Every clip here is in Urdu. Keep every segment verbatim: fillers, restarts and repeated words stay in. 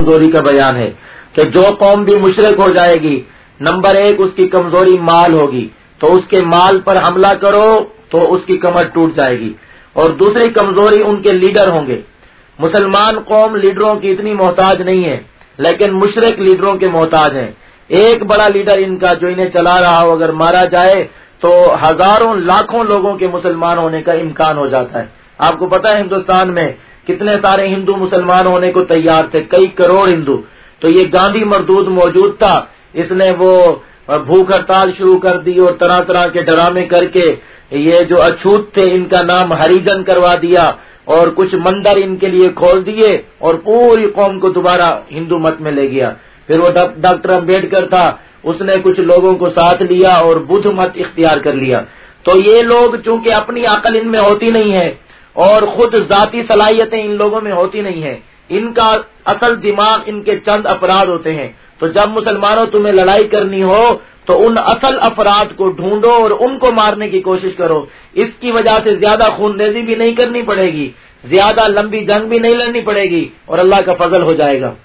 کمزوری کا بیان ہے کہ جو قوم بھی مشرک ہو جائے گی، نمبر ایک اس کی کمزوری مال ہوگی، تو اس کے مال پر حملہ کرو تو اس کی کمر ٹوٹ جائے گی، اور دوسری کمزوری ان کے لیڈر ہوں گے۔ مسلمان قوم لیڈروں کی اتنی محتاج نہیں ہے، لیکن مشرک لیڈروں کے محتاج ہیں۔ ایک بڑا لیڈر ان کا جو انہیں چلا رہا ہو اگر مارا جائے تو ہزاروں لاکھوں لوگوں کے مسلمان ہونے کا امکان ہو جاتا ہے۔ آپ کو پتا ہے ہندوستان میں کتنے سارے ہندو مسلمان ہونے کو تیار تھے، کئی کروڑ ہندو۔ تو یہ گاندھی مردود موجود تھا، اس نے وہ بھوک ہڑتال شروع کر دی اور طرح طرح کے ڈرامے کر کے یہ جو اچھوت تھے ان کا نام ہریجن کروا دیا اور کچھ مندر ان کے لیے کھول دیے اور پوری قوم کو دوبارہ ہندو مت میں لے گیا۔ پھر وہ ڈاکٹر امبیڈکر تھا، اس نے کچھ لوگوں کو ساتھ لیا اور بدھ مت اختیار کر لیا۔ تو یہ لوگ چونکہ اپنی عقل ان میں ہوتی نہیں ہے اور خود ذاتی صلاحیتیں ان لوگوں میں ہوتی نہیں ہیں، ان کا اصل دماغ ان کے چند افراد ہوتے ہیں۔ تو جب مسلمانوں تمہیں لڑائی کرنی ہو تو ان اصل افراد کو ڈھونڈو اور ان کو مارنے کی کوشش کرو۔ اس کی وجہ سے زیادہ خون ریزی بھی نہیں کرنی پڑے گی، زیادہ لمبی جنگ بھی نہیں لڑنی پڑے گی اور اللہ کا فضل ہو جائے گا۔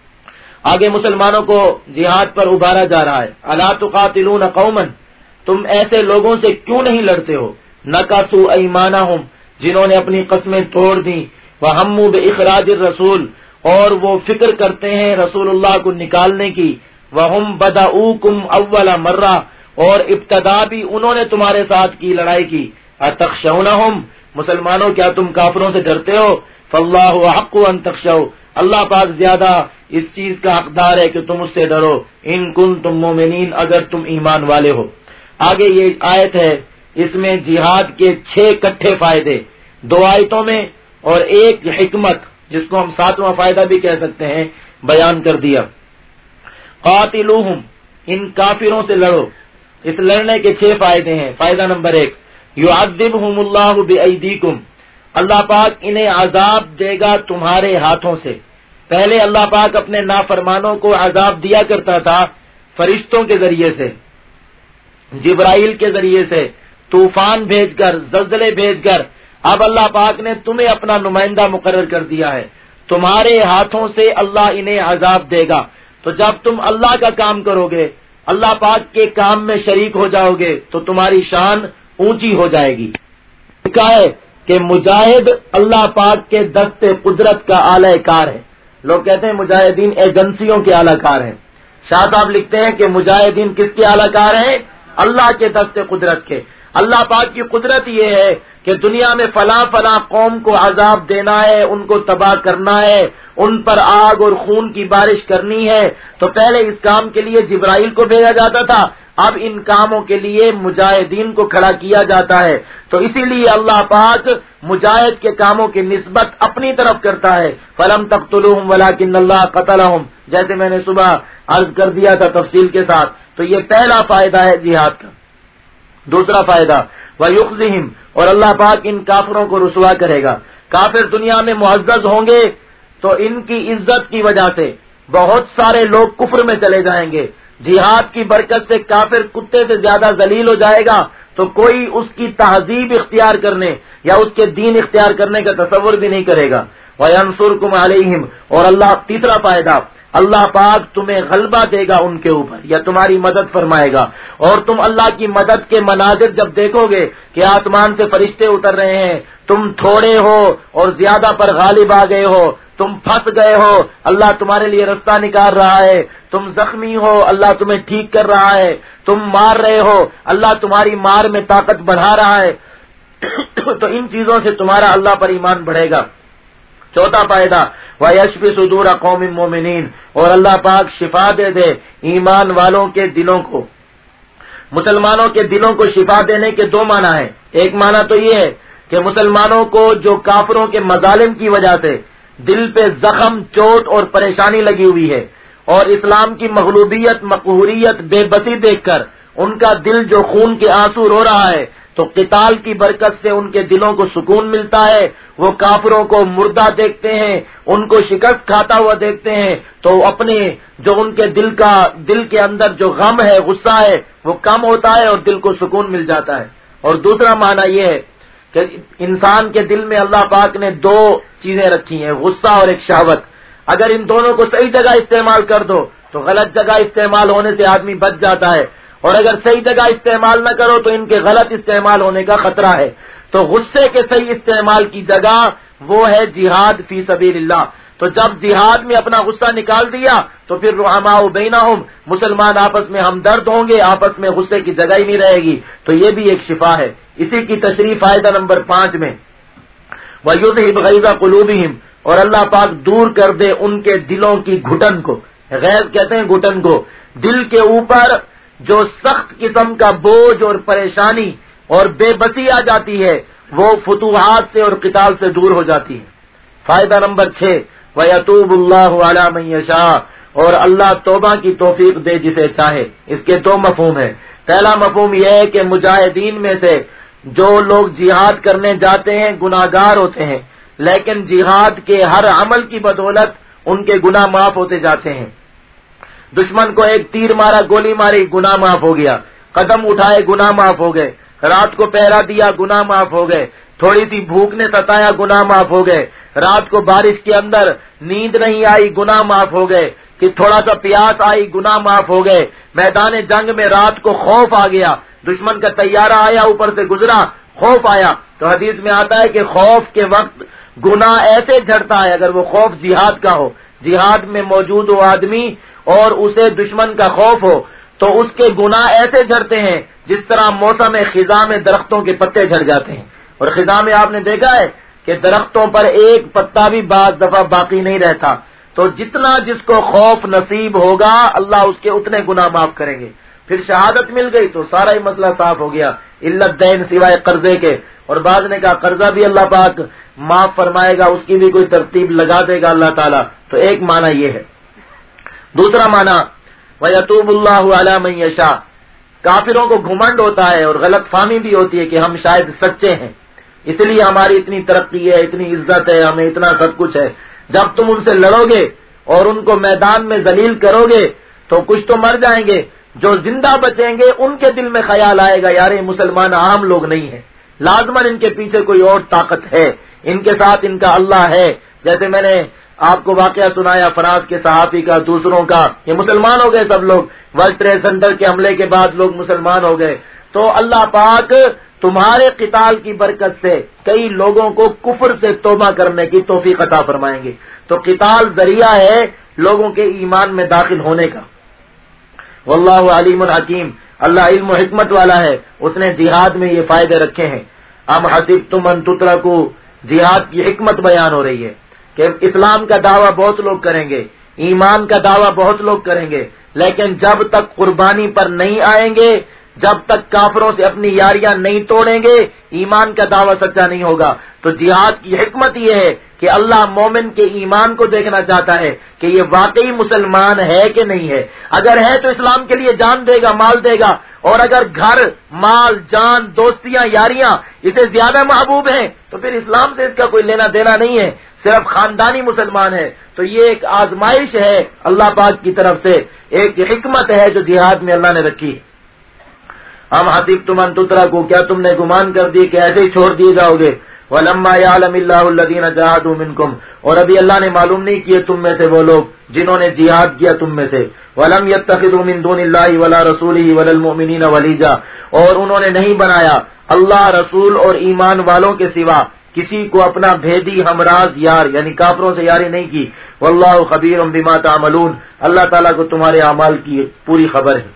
آگے مسلمانوں کو جہاد پر ابھارا جا رہا ہے۔ الا تقاتلون قوما، تم ایسے لوگوں سے کیوں نہیں لڑتے ہو، نکثوا ایمانہم، جنہوں نے اپنی قسمیں توڑ دیں، وہموا باخراج الرسول، اور وہ فکر کرتے ہیں رسول اللہ کو نکالنے کی، وہم بدؤوکم اول مرہ، اور ابتدا بھی انہوں نے تمہارے ساتھ کی لڑائی کی، اتخشونہم، مسلمانوں کیا تم کافروں سے ڈرتے ہو، فاللہ احق ان تخشوا، اللہ پاک زیادہ اس چیز کا حقدار ہے کہ تم اس سے ڈرو، ان کنتم مومنین، اگر تم ایمان والے ہو۔ آگے یہ آیت ہے، اس میں جہاد کے چھ کٹھے فائدے دو آیتوں میں اور ایک حکمت جس کو ہم ساتواں فائدہ بھی کہہ سکتے ہیں بیان کر دیا۔ قاتلوہم، ان کافروں سے لڑو۔ اس لڑنے کے چھ فائدے ہیں۔ فائدہ نمبر ایک، یعذبہم اللہ بایدیکم، اللہ پاک انہیں عذاب دے گا تمہارے ہاتھوں سے۔ پہلے اللہ پاک اپنے نافرمانوں کو عذاب دیا کرتا تھا فرشتوں کے ذریعے سے، جبرائیل کے ذریعے سے، طوفان بھیج کر، زلزلے بھیج کر۔ اب اللہ پاک نے تمہیں اپنا نمائندہ مقرر کر دیا ہے، تمہارے ہاتھوں سے اللہ انہیں عذاب دے گا۔ تو جب تم اللہ کا کام کرو گے، اللہ پاک کے کام میں شریک ہو جاؤ گے تو تمہاری شان اونچی ہو جائے گی۔ لکھا ہے کہ مجاہد اللہ پاک کے دست قدرت کا اعلی کار ہے۔ لوگ کہتے ہیں مجاہدین ایجنسیوں کے اعلی کار ہیں، شاہ صاحب لکھتے ہیں کہ مجاہدین کس کے اعلی کار ہیں؟ اللہ کے دست قدرت کے۔ اللہ پاک کی قدرت یہ ہے کہ دنیا میں فلاں فلاں قوم کو عذاب دینا ہے، ان کو تباہ کرنا ہے، ان پر آگ اور خون کی بارش کرنی ہے، تو پہلے اس کام کے لیے جبرائیل کو بھیجا جاتا تھا، اب ان کاموں کے لیے مجاہدین کو کھڑا کیا جاتا ہے۔ تو اسی لیے اللہ پاک مجاہد کے کاموں کی نسبت اپنی طرف کرتا ہے۔ فلم تقتلوہم ولکن اللہ قتلہم، جیسے میں نے صبح عرض کر دیا تھا تفصیل کے ساتھ۔ تو یہ پہلا فائدہ ہے جہاد کا۔ دوسرا فائدہ، وَيُخْزِهِمْ، اور اللہ پاک ان کافروں کو رسوا کرے گا۔ کافر دنیا میں معزز ہوں گے تو ان کی عزت کی وجہ سے بہت سارے لوگ کفر میں چلے جائیں گے۔ جہاد کی برکت سے کافر کتے سے زیادہ ذلیل ہو جائے گا تو کوئی اس کی تہذیب اختیار کرنے یا اس کے دین اختیار کرنے کا تصور بھی نہیں کرے گا۔ وَيَنْصُرْكُمْ عَلَيْهِمْ، اور اللہ تیسرا فائدہ، اللہ پاک تمہیں غلبہ دے گا ان کے اوپر یا تمہاری مدد فرمائے گا۔ اور تم اللہ کی مدد کے مناظر جب دیکھو گے کہ آسمان سے فرشتے اتر رہے ہیں، تم تھوڑے ہو اور زیادہ پر غالب آ گئے ہو، تم پھنس گئے ہو، اللہ تمہارے لیے رستہ نکال رہا ہے، تم زخمی ہو، اللہ تمہیں ٹھیک کر رہا ہے، تم مار رہے ہو، اللہ تمہاری مار میں طاقت بڑھا رہا ہے، تو ان چیزوں سے تمہارا اللہ پر ایمان بڑھے گا۔ چوتھا فائدہ، وَيَشْفِ صُدُورَ قَوْمٍ مُّؤْمِنِينَ، اور اللہ پاک شفا دے دے ایمان والوں کے دلوں کو۔ مسلمانوں کے دلوں کو شفا دینے کے دو معنی ہیں۔ ایک معنی تو یہ ہے کہ مسلمانوں کو جو کافروں کے مظالم کی وجہ سے دل پہ زخم، چوٹ اور پریشانی لگی ہوئی ہے، اور اسلام کی مغلوبیت، مقہوریت، بے بسی دیکھ کر ان کا دل جو خون کے آنسو رو رہا ہے، تو قتال کی برکت سے ان کے دلوں کو سکون ملتا ہے۔ وہ کافروں کو مردہ دیکھتے ہیں، ان کو شکست کھاتا ہوا دیکھتے ہیں، تو اپنے جو ان کے دل کا دل کے اندر جو غم ہے، غصہ ہے، وہ کم ہوتا ہے اور دل کو سکون مل جاتا ہے۔ اور دوسرا معنی یہ ہے کہ انسان کے دل میں اللہ پاک نے دو چیزیں رکھی ہیں، غصہ اور ایک شہوت۔ اگر ان دونوں کو صحیح جگہ استعمال کر دو تو غلط جگہ استعمال ہونے سے آدمی بچ جاتا ہے، اور اگر صحیح جگہ استعمال نہ کرو تو ان کے غلط استعمال ہونے کا خطرہ ہے۔ تو غصے کے صحیح استعمال کی جگہ وہ ہے جہاد فی سبیل اللہ۔ تو جب جہاد میں اپنا غصہ نکال دیا تو پھر رحماء بینہم، مسلمان آپس میں ہمدرد ہوں گے، آپس میں غصے کی جگہ ہی نہیں رہے گی۔ تو یہ بھی ایک شفا ہے۔ اسی کی تشریح فائدہ نمبر پانچ میں وَيُذْهِبْ غَيْظَ قُلُوبِهِمْ، اور اللہ پاک دور کر دے ان کے دلوں کی گھٹن کو۔ غیظ کہتے ہیں گھٹن کو، دل کے اوپر جو سخت قسم کا بوجھ اور پریشانی اور بے بسی آ جاتی ہے وہ فتوحات سے اور قتال سے دور ہو جاتی ہے۔ فائدہ نمبر چھ وَيَتُوبُ اللَّهُ عَلَى مَن يَشَاءُ، اور اللہ توبہ کی توفیق دے جسے چاہے۔ اس کے دو مفہوم ہیں۔ پہلا مفہوم یہ ہے کہ مجاہدین میں سے جو لوگ جہاد کرنے جاتے ہیں گناہگار ہوتے ہیں، لیکن جہاد کے ہر عمل کی بدولت ان کے گناہ معاف ہوتے جاتے ہیں۔ دشمن کو ایک تیر مارا، گولی ماری، گناہ معاف ہو گیا، قدم اٹھائے گناہ معاف ہو گئے، رات کو پہرا دیا گناہ معاف ہو گئے، تھوڑی سی بھوک نے ستایا گناہ معاف ہو گئے، رات کو بارش کے اندر نیند نہیں آئی گناہ معاف ہو گئے، کہ تھوڑا سا پیاس آئی گناہ معاف ہو گئے، میدان جنگ میں رات کو خوف آ گیا، دشمن کا طیارہ آیا اوپر سے گزرا، خوف آیا، تو حدیث میں آتا ہے کہ خوف کے وقت گناہ ایسے جھڑتا ہے، اگر وہ خوف جہاد کا ہو، جہاد میں موجود ہو آدمی اور اسے دشمن کا خوف ہو تو اس کے گناہ ایسے جھڑتے ہیں جس طرح موسم خزاں میں درختوں کے پتے جھڑ جاتے ہیں۔ اور خزاں میں آپ نے دیکھا ہے کہ درختوں پر ایک پتا بھی بعض دفعہ باقی نہیں رہتا۔ تو جتنا جس کو خوف نصیب ہوگا اللہ اس کے اتنے گناہ معاف کریں گے۔ پھر شہادت مل گئی تو سارا ہی مسئلہ صاف ہو گیا، علت دین سوائے قرضے کے، اور بعض نے کہا قرضہ بھی اللہ پاک معاف فرمائے گا، اس کی بھی کوئی ترتیب لگا دے گا اللہ تعالیٰ۔ تو ایک معنی یہ ہے۔ دوسرا معنی وَيَتُوبُ اللَّهُ عَلَى مَن يَشَاءُ، کافروں کو گھمنڈ ہوتا ہے اور غلط فہمی بھی ہوتی ہے کہ ہم شاید سچے ہیں، اس لیے ہماری اتنی ترقی ہے، اتنی عزت ہے، ہمیں اتنا سب کچھ ہے۔ جب تم ان سے لڑو گے اور ان کو میدان میں ذلیل کرو گے تو کچھ تو مر جائیں گے، جو زندہ بچیں گے ان کے دل میں خیال آئے گا یار یہ مسلمان عام لوگ نہیں ہیں، لازماً ان کے پیچھے کوئی اور طاقت ہے، ان کے ساتھ ان کا اللہ ہے۔ جیسے میں نے آپ کو واقعہ سنایا فرانس کے صحافی کا، دوسروں کا، یہ مسلمان ہو گئے سب لوگ، ورلڈ ٹریڈ سینٹر کے حملے کے بعد لوگ مسلمان ہو گئے۔ تو اللہ پاک تمہارے قتال کی برکت سے کئی لوگوں کو کفر سے توبہ کرنے کی توفیق عطا فرمائیں گے۔ تو قتال ذریعہ ہے لوگوں کے ایمان میں داخل ہونے کا۔ واللہ علیم حکیم، اللہ علم و حکمت والا ہے، اس نے جہاد میں یہ فائدے رکھے ہیں۔ ام حسبتم ان تترکوا، جہاد کی حکمت بیان ہو رہی ہے کہ اسلام کا دعویٰ بہت لوگ کریں گے، ایمان کا دعویٰ بہت لوگ کریں گے، لیکن جب تک قربانی پر نہیں آئیں گے، جب تک کافروں سے اپنی یاریاں نہیں توڑیں گے، ایمان کا دعویٰ سچا نہیں ہوگا۔ تو جہاد کی حکمت یہ ہے کہ اللہ مومن کے ایمان کو دیکھنا چاہتا ہے کہ یہ واقعی مسلمان ہے کہ نہیں ہے۔ اگر ہے تو اسلام کے لیے جان دے گا، مال دے گا، اور اگر گھر، مال، جان، دوستیاں، یاریاں اسے زیادہ محبوب ہیں تو پھر اسلام سے اس کا کوئی لینا دینا نہیں ہے، صرف خاندانی مسلمان ہے۔ تو یہ ایک آزمائش ہے اللہ پاک کی طرف سے، ایک حکمت ہے جو جہاد میں اللہ نے رکھی ہے۔ ہم حسبتم ان تترکوا، کیا تم نے گمان کر دی کہ ایسے ہی چھوڑ دیے جاؤ گے؟ وَلَمَّا يَعْلَمِ اللَّهُ الَّذِينَ جَاهَدُوا مِنكُمْ، اور ابھی اللہ نے معلوم نہیں کیے تم میں سے وہ لوگ جنہوں نے جہاد کیا تم میں سے۔ وَلَمْ يَتَّخِذُوا مِن دُونِ اللَّهِ وَلَا رَسُولِهِ وَلَا الْمُؤْمِنِينَ وَلِيجًا، اور انہوں نے نہیں بنایا اللہ، رسول اور ایمان والوں کے سوا کسی کو اپنا بھیدی ہمراز یار، یعنی کافروں سے یاری نہیں کی۔ وَاللَّهُ خَبِيرٌ بِمَا تَعْمَلُونَ، اللہ تعالیٰ کو تمہارے اعمال کی پوری خبر ہے۔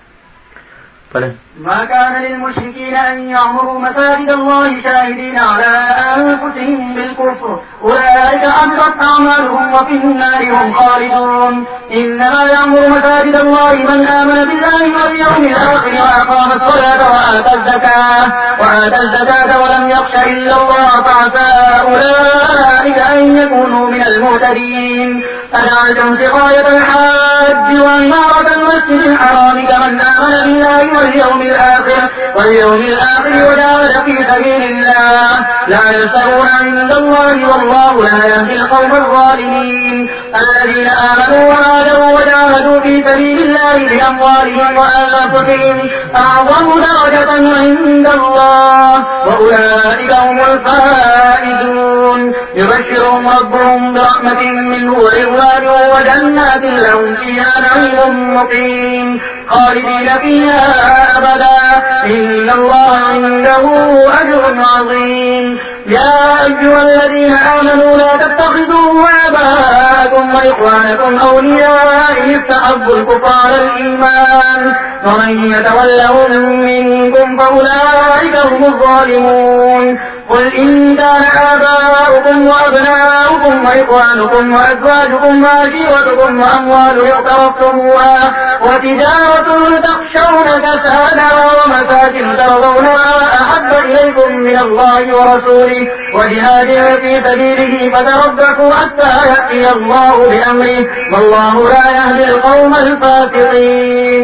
ما كان للمشركين أن يعمروا مساجد الله شاهدين على أنفسهم بالكفر أولئك حبطت أعمالهم وفي النار هم خالدون إنما يعمر مساجد الله من آمن بالله واليوم الآخر وأقام الصلاة وآتى الزكاة وآتى الزكاة ولم يخش إلا الله فعسى أولئك أن يكونوا من المهتدين أجعلتم سقاية الحاج وعمارة المسجد الحرام كمن آمن بالله واليوم الآخر واليوم الآخر وجاهد في سبيل الله لا يستوون عند الله والله لا يهدي القوم الظالمين الذين آمنوا وهاجروا وجاهدوا في سبيل الله بأموالهم وأنفسهم أعظم درجة عند الله وأولئك هم الفائزون يعملون يبشرهم ربهم برحمة منه ورضوان وجنات لهم فيها نعيم مقيم خالدين فيها أبدا إن الله عنده أجر عظيم يا أيها الذين آمنوا لا تتخذوا آباءكم وإخوانكم أولياء إن استحبوا الكفر على الإيمان ومن يتولهم منكم فأولئك هم الظالمون قل إن كان آباؤكم وأبناؤكم وإخوانكم وأزواجكم وعشيرتكم وأموال اقترفتموها وتجارة تخشون كسادها ومساكن ترضونها أحب إليكم من الله ورسوله وجهاد في سبيله فتربصوا حتى يأتي الله بأمره والله لا يهدي القوم الفاسقين.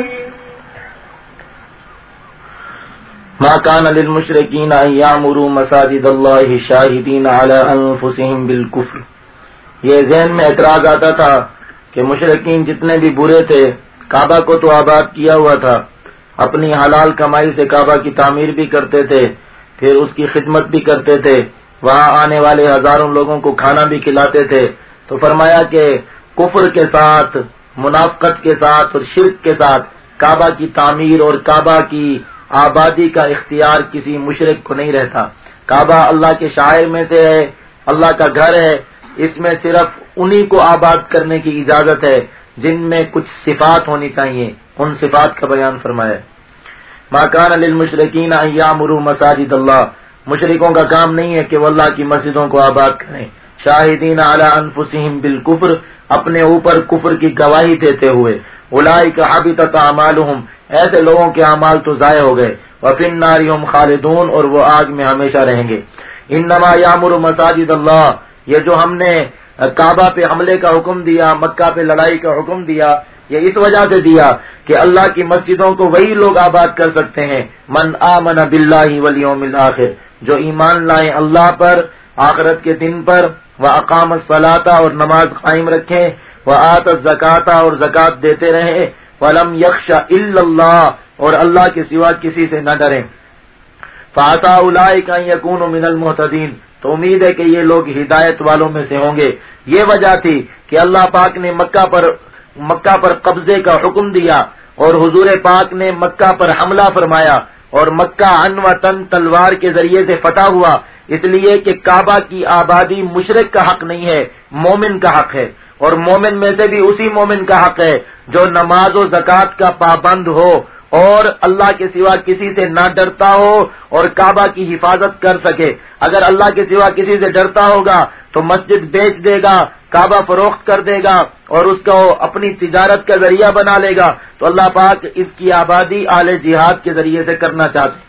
ما كان للمشركين أن يعمروا مساجد الله شاهدين على أنفسهم بالكفر. یہ ذہن میں اعتراض آتا تھا کہ مشرکین جتنے بھی برے تھے کعبہ کو تو آباد کیا ہوا تھا، اپنی حلال کمائی سے کعبہ کی تعمیر بھی کرتے تھے، پھر اس کی خدمت بھی کرتے تھے، وہاں آنے والے ہزاروں لوگوں کو کھانا بھی کھلاتے تھے. تو فرمایا کہ کفر کے ساتھ، منافقت کے ساتھ اور شرک کے ساتھ کعبہ کی تعمیر اور کعبہ کی آبادی کا اختیار کسی مشرک کو نہیں رہتا. کعبہ اللہ کے شاعر میں سے ہے، اللہ کا گھر ہے، اس میں صرف انہی کو آباد کرنے کی اجازت ہے جن میں کچھ صفات ہونی چاہیے. ان صفات کا بیان فرمایا. ما کان للمشرکین ان یعمروا مساجد اللہ، مشرکوں کا کام نہیں ہے کہ وہ اللہ کی مسجدوں کو آباد کریں. شاہدین علی انفسہم بالکفر، اپنے اوپر کفر کی گواہی دیتے ہوئے. اولئک حبطت اعمالہم، ایسے لوگوں کے اعمال تو ضائع ہو گئے. وفی النار هم خالدون، اور وہ آگ میں ہمیشہ رہیں گے. انما یعمر مساجد اللہ، یہ جو ہم نے کعبہ پہ حملے کا حکم دیا، مکہ پہ لڑائی کا حکم دیا، یہ اس وجہ سے دیا کہ اللہ کی مسجدوں کو وہی لوگ آباد کر سکتے ہیں من آمن باللہ والیوم الآخر، جو ایمان لائیں اللہ پر، آخرت کے دن پر، واقام الصلاۃ، اور نماز قائم رکھیں، وآت الزکاۃ، اور زکات دیتے رہیں، ولم یخش الا اللہ، اور اللہ کے سوا کسی سے نہ ڈریں. فعسى اولئک ان یکونوا من المہتدین، تو امید ہے کہ یہ لوگ ہدایت والوں میں سے ہوں گے. یہ وجہ تھی کہ اللہ پاک نے مکہ پر مکہ پر قبضے کا حکم دیا اور حضور پاک نے مکہ پر حملہ فرمایا اور مکہ عنوتن تلوار کے ذریعے سے فتح ہوا، اس لیے کہ کعبہ کی آبادی مشرک کا حق نہیں ہے، مومن کا حق ہے. اور مومن میں سے بھی اسی مومن کا حق ہے جو نماز و زکوٰۃ کا پابند ہو اور اللہ کے سوا کسی سے نہ ڈرتا ہو اور کعبہ کی حفاظت کر سکے. اگر اللہ کے سوا کسی سے ڈرتا ہوگا تو مسجد بیچ دے گا، کعبہ فروخت کر دے گا اور اس کو اپنی تجارت کا ذریعہ بنا لے گا. تو اللہ پاک اس کی آبادی اہل جہاد کے ذریعے سے کرنا چاہتے.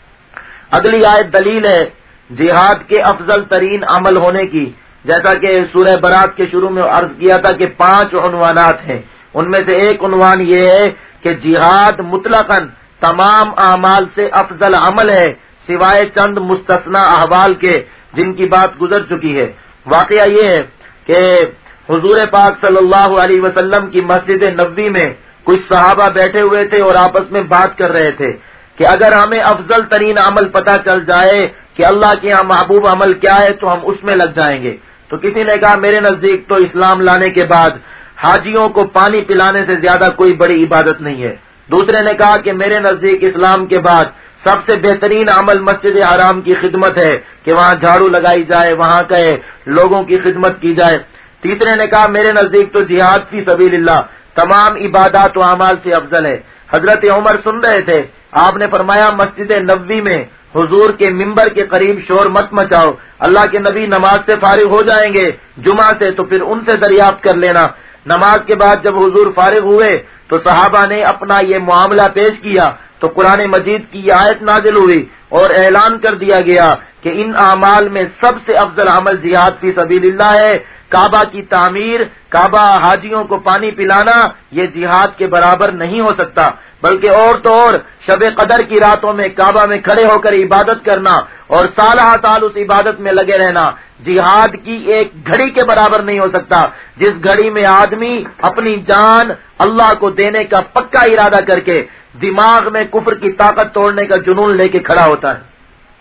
اگلی آیت دلیل ہے جہاد کے افضل ترین عمل ہونے کی، جیسا کہ سورہ برات کے شروع میں عرض کیا تھا کہ پانچ عنوانات ہیں. ان میں سے ایک عنوان یہ ہے کہ جہاد مطلقاً تمام اعمال سے افضل عمل ہے سوائے چند مستثنی احوال کے جن کی بات گزر چکی ہے. واقعہ یہ ہے کہ حضور پاک صلی اللہ علیہ وسلم کی مسجد نبوی میں کچھ صحابہ بیٹھے ہوئے تھے اور آپس میں بات کر رہے تھے کہ اگر ہمیں افضل ترین عمل پتہ چل جائے کہ اللہ کے یہاں محبوب عمل کیا ہے تو ہم اس میں لگ جائیں گے. تو کسی نے کہا میرے نزدیک تو اسلام لانے کے بعد حاجیوں کو پانی پلانے سے زیادہ کوئی بڑی عبادت نہیں ہے. دوسرے نے کہا کہ میرے نزدیک اسلام کے بعد سب سے بہترین عمل مسجد حرام کی خدمت ہے کہ وہاں جھاڑو لگائی جائے، وہاں کے لوگوں کی خدمت کی جائے. تیسرے نے کہا میرے نزدیک تو جہاد فی سبیل اللہ تمام عبادات و اعمال سے افضل ہے. حضرت عمر سن رہے تھے، آپ نے فرمایا مسجد نبوی میں حضور کے ممبر کے قریب شور مت مچاؤ، اللہ کے نبی نماز سے فارغ ہو جائیں گے جمعہ سے تو پھر ان سے دریافت کر لینا. نماز کے بعد جب حضور فارغ ہوئے تو صحابہ نے اپنا یہ معاملہ پیش کیا تو قرآن مجید کی یہ آیت نازل ہوئی اور اعلان کر دیا گیا کہ ان اعمال میں سب سے افضل عمل جہاد فی سبیل اللہ ہے. کعبہ کی تعمیر، کعبہ حاجیوں کو پانی پلانا یہ جہاد کے برابر نہیں ہو سکتا، بلکہ اور تو اور شب قدر کی راتوں میں کعبہ میں کھڑے ہو کر عبادت کرنا اور سالہ سال اس عبادت میں لگے رہنا جہاد کی ایک گھڑی کے برابر نہیں ہو سکتا جس گھڑی میں آدمی اپنی جان اللہ کو دینے کا پکا ارادہ کر کے دماغ میں کفر کی طاقت توڑنے کا جنون لے کے کھڑا ہوتا ہے.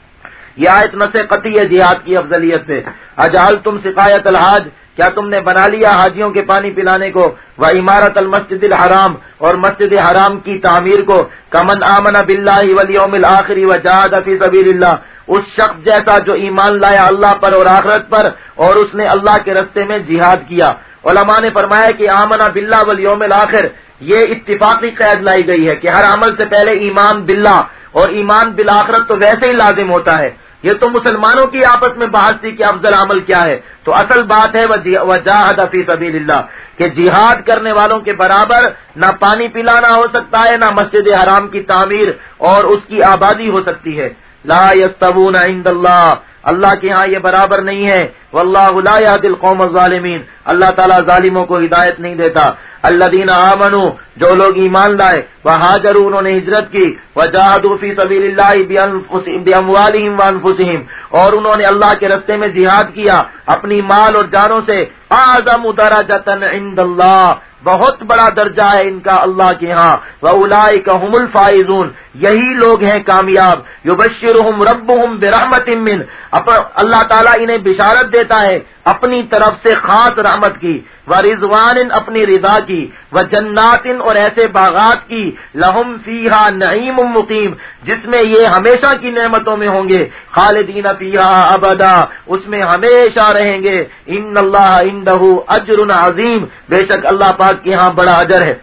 یہ آیت نص قطعی ہے جہاد کی افضلیت پہ. اجعلتم سقایت الحاج، کیا تم نے بنا لیا حاجیوں کے پانی پلانے کو، و عمارت المسجد الحرام، اور مسجد حرام کی تعمیر کو، کمن آمن باللہ والیوم الآخر وجاہد فی سبیل اللہ، اس شخص جیسا جو ایمان لایا اللہ پر اور آخرت پر اور اس نے اللہ کے رستے میں جہاد کیا. علماء نے فرمایا کہ آمن باللہ والیوم الآخر یہ اتفاقی قید لائی گئی ہے کہ ہر عمل سے پہلے ایمان باللہ اور ایمان بالآخرت تو ویسے ہی لازم ہوتا ہے. یہ تو مسلمانوں کی آپس میں بحث تھی کہ افضل عمل کیا ہے، تو اصل بات ہے وجاہد فی سبیل اللہ کہ جہاد کرنے والوں کے برابر نہ پانی پلانا ہو سکتا ہے، نہ مسجد حرام کی تعمیر اور اس کی آبادی ہو سکتی ہے. لا یستوون عند اللہ، اللہ کے ہاں یہ برابر نہیں ہے. واللہ لا یہدی القوم الظالمین، اللہ تعالیٰ ظالموں کو ہدایت نہیں دیتا. الذین آمنوا، جو لوگ ایمان لائے، وہاجروا، انہوں نے ہجرت کی، وجاہدوا فی سبیل اللہ باموالہم وانفسہم، اور انہوں نے اللہ کے راستے میں جہاد کیا اپنی مال اور جانوں سے. اعظم درجۃ عند اللہ، بہت بڑا درجہ ہے ان کا اللہ کے ہاں. وَأُولَئِكَ هُمُ الْفَائِزُونَ، یہی لوگ ہیں کامیاب. يُبَشِّرُهُمْ رَبُّهُمْ بِرَحْمَةٍ مِّنْهُ، اللہ تعالیٰ انہیں بشارت دیتا ہے اپنی طرف سے خاص رحمت کی. وَرِضْوَانٍ، اپنی رضا کی. وَجَنَّاتٍ، اور ایسے باغات کی. لَهُمْ فِيهَا نَعِيمٌ مُقِيمٌ، جس میں یہ ہمیشہ کی نعمتوں میں ہوں گے. خالدین فیہا ابدا، اس میں ہمیشہ رہیں گے. ان اللہ عندہ اجر عظیم، بے شک اللہ پاک کے ہاں بڑا اجر ہے.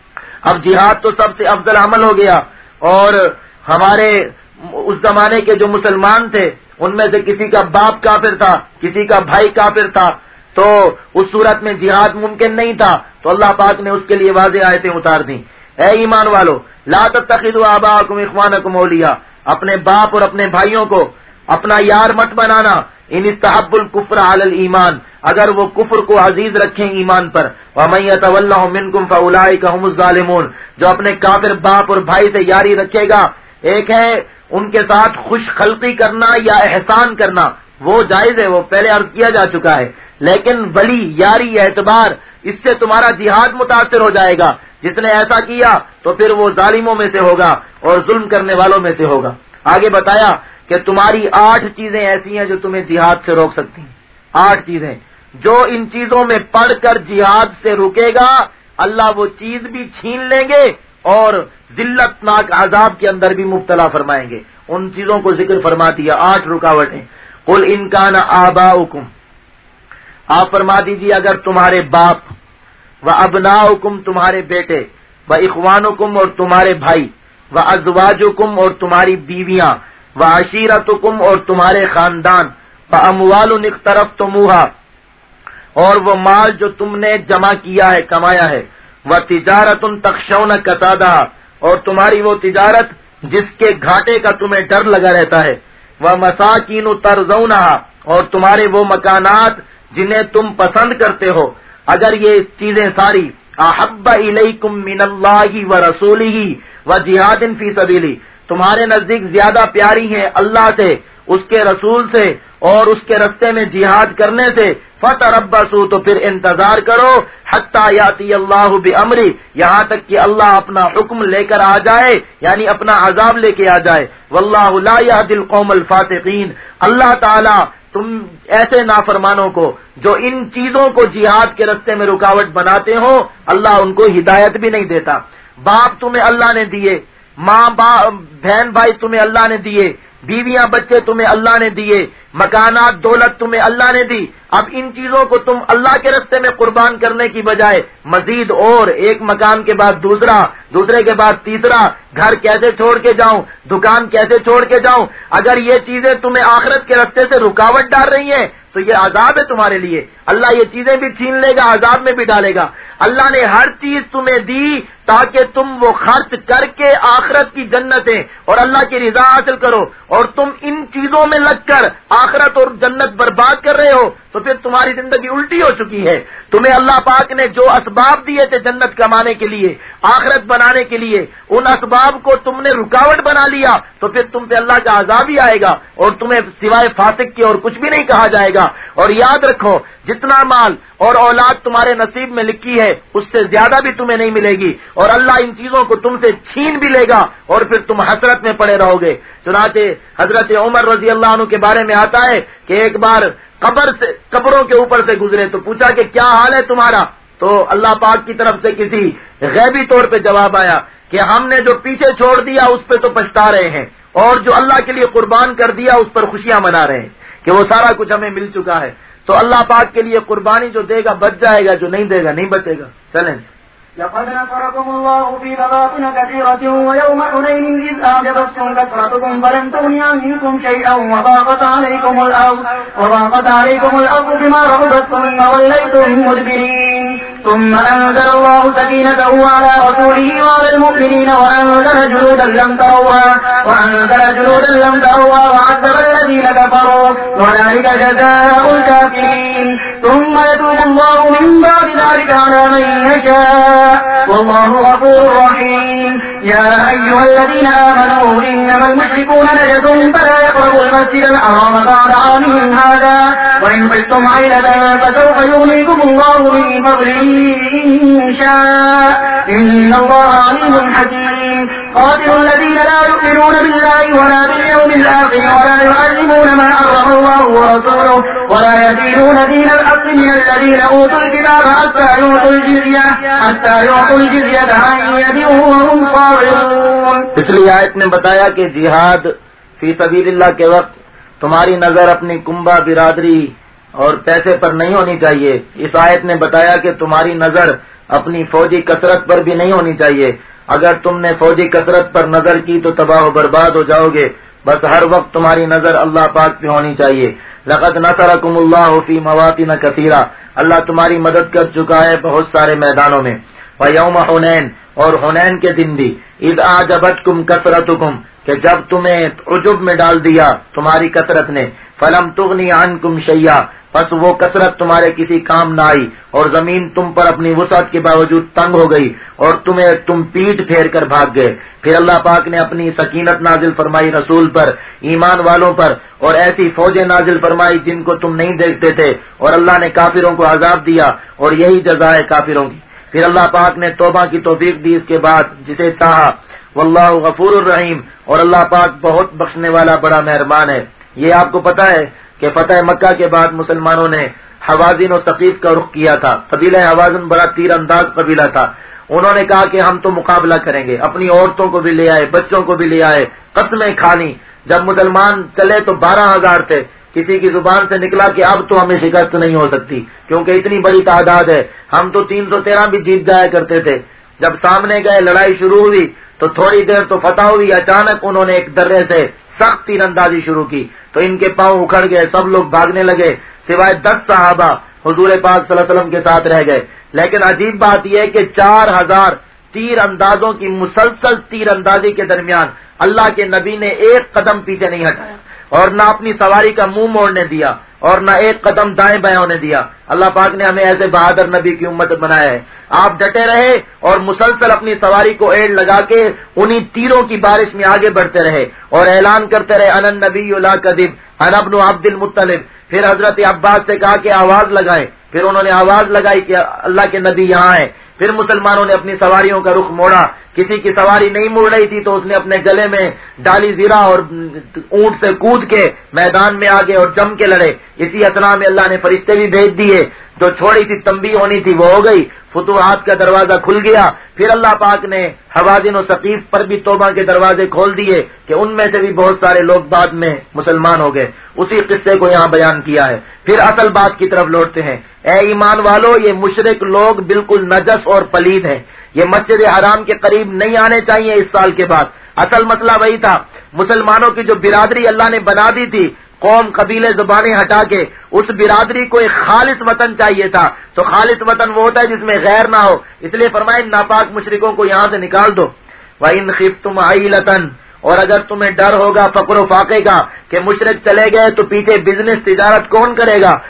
اب جہاد تو سب سے افضل عمل ہو گیا، اور ہمارے اس زمانے کے جو مسلمان تھے ان میں سے کسی کا باپ کافر تھا، کسی کا بھائی کافر تھا، تو اس صورت میں جہاد ممکن نہیں تھا. تو اللہ پاک نے اس کے لیے واضح آیتیں اتار دیں. اے ایمان والو، لا تتخذوا آباءکم اخوانکم اولیاء، اپنے باپ اور اپنے بھائیوں کو اپنا یار مت بنانا. ان استحب الکفر علی الایمان، اگر وہ کفر کو عزیز رکھیں ایمان پر. ومن یتولہم منکم فاولئک هم الظالمون، جو اپنے کافر باپ اور بھائی سے یاری رکھے گا، ایک ہے ان کے ساتھ خوش خلقی کرنا یا احسان کرنا، وہ جائز ہے، وہ پہلے عرض کیا جا چکا ہے. لیکن ولی، یاری، اعتبار، اس سے تمہارا جہاد متاثر ہو جائے گا. جس نے ایسا کیا تو پھر وہ ظالموں میں سے ہوگا اور ظلم کرنے والوں میں سے ہوگا. آگے بتایا کہ تمہاری آٹھ چیزیں ایسی ہیں جو تمہیں جہاد سے روک سکتی ہیں. آٹھ چیزیں، جو ان چیزوں میں پڑھ کر جہاد سے رکے گا اللہ وہ چیز بھی چھین لیں گے اور ذلت ناک عذاب کے اندر بھی مبتلا فرمائیں گے. ان چیزوں کو ذکر فرما دیا، آٹھ رکاوٹیں. قل ان کان آباؤکم، آپ فرما دیجیے اگر تمہارے باپ، و ابناؤکم تمہارے بیٹے، و اخوانکم اور تمہارے بھائی، و ازواجکم اور تمہاری بیویاں، و عشیرتکم اور تمہارے خاندان، و اموال اقترفتموہا اور وہ مال جو تم نے جمع کیا ہے، کمایا ہے، و تجارت تخشون کسادہا اور تمہاری وہ تجارت جس کے گھاٹے کا تمہیں ڈر لگا رہتا ہے، و مساکین ترضونہا اور تمہارے وہ مکانات جنہیں تم پسند کرتے ہو. اگر یہ چیزیں ساری احب الیکم من اللہ و رسولہ و جہاد فی سبیلہ، تمہارے نزدیک زیادہ پیاری ہیں اللہ سے، اس کے رسول سے اور اس کے رستے میں جہاد کرنے سے، فتربصوا تو پھر انتظار کرو، حتی یاتی اللہ بامری، یہاں تک کہ اللہ اپنا حکم لے کر آ جائے، یعنی اپنا عذاب لے کے آ جائے. واللہ لا یہدی القوم الفاسقین، اللہ تعالی تم ایسے نافرمانوں کو جو ان چیزوں کو جہاد کے رستے میں رکاوٹ بناتے ہو، اللہ ان کو ہدایت بھی نہیں دیتا. باپ تمہیں اللہ نے دیے، ماں باپ بہن بھائی تمہیں اللہ نے دیے، بیویاں بچے تمہیں اللہ نے دیے، مکانات دولت تمہیں اللہ نے دی. اب ان چیزوں کو تم اللہ کے راستے میں قربان کرنے کی بجائے مزید اور ایک مکان کے بعد دوسرا، دوسرے کے بعد تیسرا، گھر کیسے چھوڑ کے جاؤں، دکان کیسے چھوڑ کے جاؤں، اگر یہ چیزیں تمہیں آخرت کے راستے سے رکاوٹ ڈال رہی ہیں تو یہ عذاب ہے تمہارے لیے. اللہ یہ چیزیں بھی چھین لے گا، عذاب میں بھی ڈالے گا. اللہ نے ہر چیز تمہیں دی تاکہ تم وہ خرچ کر کے آخرت کی جنتیں اور اللہ کی رضا حاصل کرو، اور تم ان چیزوں میں لگ کر آخرت اور جنت برباد کر رہے ہو تو پھر تمہاری زندگی الٹی ہو چکی ہے. تمہیں اللہ پاک نے جو اسباب دیے تھے جنت کمانے کے لیے، آخرت بنانے کے لیے، ان اسباب کو تم نے رکاوٹ بنا لیا تو پھر تم پہ اللہ کا عذاب ہی آئے گا اور تمہیں سوائے فاسق کے اور کچھ بھی نہیں کہا جائے گا. اور یاد رکھو جتنا مال اور اولاد تمہارے نصیب میں لکھی ہے اس سے زیادہ بھی تمہیں نہیں ملے گی، اور اللہ ان چیزوں کو تم سے چھین بھی لے گا اور پھر تم حسرت میں پڑے رہو گے. چنانچہ حضرت عمر رضی اللہ عنہ کے بارے میں آتا ہے کہ ایک بار قبر سے قبروں کے اوپر سے گزرے تو پوچھا کہ کیا حال ہے تمہارا، تو اللہ پاک کی طرف سے کسی غیبی طور پہ جواب آیا کہ ہم نے جو پیچھے چھوڑ دیا اس پہ تو پچھتا رہے ہیں، اور جو اللہ کے لیے قربان کر دیا اس پر خوشیاں منا رہے ہیں کہ وہ سارا کچھ ہمیں مل چکا ہے. تو اللہ پاک کے لیے قربانی جو دے گا بچ جائے گا، جو نہیں دے گا نہیں بچے گا. چلیں. لقد نصركم الله في مواطن كثيرة ويوم حنين إذ أعجبتكم كثرتكم فلم تغن عنكم شيئا وضاقت عليكم الأرض وضاقت عليكم الأرض بما رحبت ثم وليتم مدبرين ثم أنزل الله سكينته على رسوله وعلى المؤمنين وأنزل جنودا لم تروها وأنزل جنودا لم تروها وعذب الذين كفروا وذلك جزاء الكافرين ثم يتوب الله من بعد ذلك على من يشاء والله غفور رحيم. يا أيها الذين آمنوا إنما المشركون نجس فلا يقربوا المسجد الحرام بعد عامهم هذا وإن خفتم عيلة فسوف يغنيكم الله من فضله إن شاء إن الله عليم حكيم. قاتلوا الذين لا يؤمنون بالله ولا باليوم الآخر ولا يعلمون ما حرم الله ورسوله ولا يدينون دين الحق من الذين أوتوا الكتاب حتى يعطوا الجزية حتى يعطوا الجزية عن يد وهم صاغرون. پچھلی آیت میں بتایا کہ جہاد فی سبیل اللہ کے وقت تمہاری نظر اپنی کنبہ برادری اور پیسے پر نہیں ہونی چاہیے. اس آیت نے بتایا کہ تمہاری نظر اپنی فوجی کثرت پر بھی نہیں ہونی چاہیے. اگر تم نے فوجی کثرت پر نظر کی تو تباہ و برباد ہو جاؤ گے. بس ہر وقت تمہاری نظر اللہ پاک پہ ہونی چاہیے. لقد نصرکم اللہ فی مواطن کثیرہ، اللہ تمہاری مدد کر چکا ہے بہت سارے میدانوں میں. ویوم حنین، اور حنین کے دن بھی. اذ اعجبتکم کثرتکم، کہ جب تمہیں عجب میں ڈال دیا تمہاری کثرت نے. فلم تغنی عنکم شیئا، پس وہ کثرت تمہارے کسی کام نہ آئی، اور زمین تم پر اپنی وسعت کے باوجود تنگ ہو گئی اور تمہیں تم پیٹ پھیر کر بھاگ گئے. پھر اللہ پاک نے اپنی سکینت نازل فرمائی رسول پر، ایمان والوں پر، اور ایسی فوجیں نازل فرمائی جن کو تم نہیں دیکھتے تھے، اور اللہ نے کافروں کو عذاب دیا، اور یہی جزا ہے کافروں کی. پھر اللہ پاک نے توبہ کی توفیق دی اس کے بعد جسے چاہا. واللہ غفور الرحیم، اور اللہ پاک بہت بخشنے والا بڑا مہربان ہے. یہ آپ کو پتا ہے کہ فتح مکہ کے بعد مسلمانوں نے حوازن و ثقیف کا رخ کیا تھا. قبیلہ حوازن بڑا تیر انداز قبیلہ تھا. انہوں نے کہا کہ ہم تو مقابلہ کریں گے، اپنی عورتوں کو بھی لے آئے، بچوں کو بھی لے آئے، قسمیں کھانی. جب مسلمان چلے تو بارہ ہزار تھے. کسی کی زبان سے نکلا کہ اب تو ہمیں شکست نہیں ہو سکتی کیونکہ اتنی بڑی تعداد ہے، ہم تو تین سو تیرہ بھی جیت جایا کرتے تھے. جب سامنے گئے لڑائی شروع ہوئی تو تھوڑی دیر تو فتح ہوئی. اچانک انہوں نے ایک درے سے سخت تیر اندازی شروع کی تو ان کے پاؤں اکھڑ گئے، سب لوگ بھاگنے لگے سوائے دس صحابہ حضور پاک صلی اللہ علیہ وسلم کے ساتھ رہ گئے. لیکن عجیب بات یہ ہے کہ چار ہزار تیر اندازوں کی مسلسل تیر اندازی کے درمیان اللہ کے نبی نے ایک قدم پیچھے نہیں ہٹایا اور نہ اپنی سواری کا منہ موڑنے دیا اور نہ ایک قدم دائیں بائیں ہونے دیا. اللہ پاک نے ہمیں ایسے بہادر نبی کی امت بنایا ہے. آپ ڈٹے رہے اور مسلسل اپنی سواری کو ایڑ لگا کے انہی تیروں کی بارش میں آگے بڑھتے رہے اور اعلان کرتے رہے ان النبی لا کذب انا ابن عبد المطلب. پھر حضرت عباس سے کہا کہ آواز لگائیں، پھر انہوں نے آواز لگائی کہ اللہ کے نبی یہاں ہیں. پھر مسلمانوں نے اپنی سواریوں کا رخ موڑا. کسی کی سواری نہیں مڑ رہی تھی تو اس نے اپنے گلے میں ڈالی زیرہ اور اونٹ سے کود کے میدان میں آگے اور جم کے لڑے. اسی اثنا میں اللہ نے فرشتے بھی بھیج دیے. جو چھوڑی سی تنبیہ ہونی تھی وہ ہو گئی، فتوحات کا دروازہ کھل گیا. پھر اللہ پاک نے حوازن و ثقیف پر بھی توبہ کے دروازے کھول دیے کہ ان میں سے بھی بہت سارے لوگ بعد میں مسلمان ہو گئے. اسی قصے کو یہاں بیان کیا ہے. پھر اصل بات کی طرف لوٹتے ہیں. اے ایمان والو، یہ مشرک لوگ بالکل نجس اور پلید ہیں. یہ مسجد حرام کے قریب نہیں آنے چاہیے اس سال کے بعد. اصل مسئلہ وہی تھا، مسلمانوں کی جو برادری اللہ نے بنا دی تھی، قوم قبیلے زبانیں ہٹا کے اس برادری کو ایک خالص وطن چاہیے تھا. تو خالص وطن وہ ہوتا ہے جس میں غیر نہ ہو. اس لیے فرمائے ناپاک مشرکوں کو یہاں سے نکال دو. وَإِنْ خِفْتُمْ عَيْلَةً، اور اگر تمہیں ڈر ہوگا فقر و فاقے کا کہ مشرک چلے گئے تو پیچھے بزنس تجارت کون کرے گا،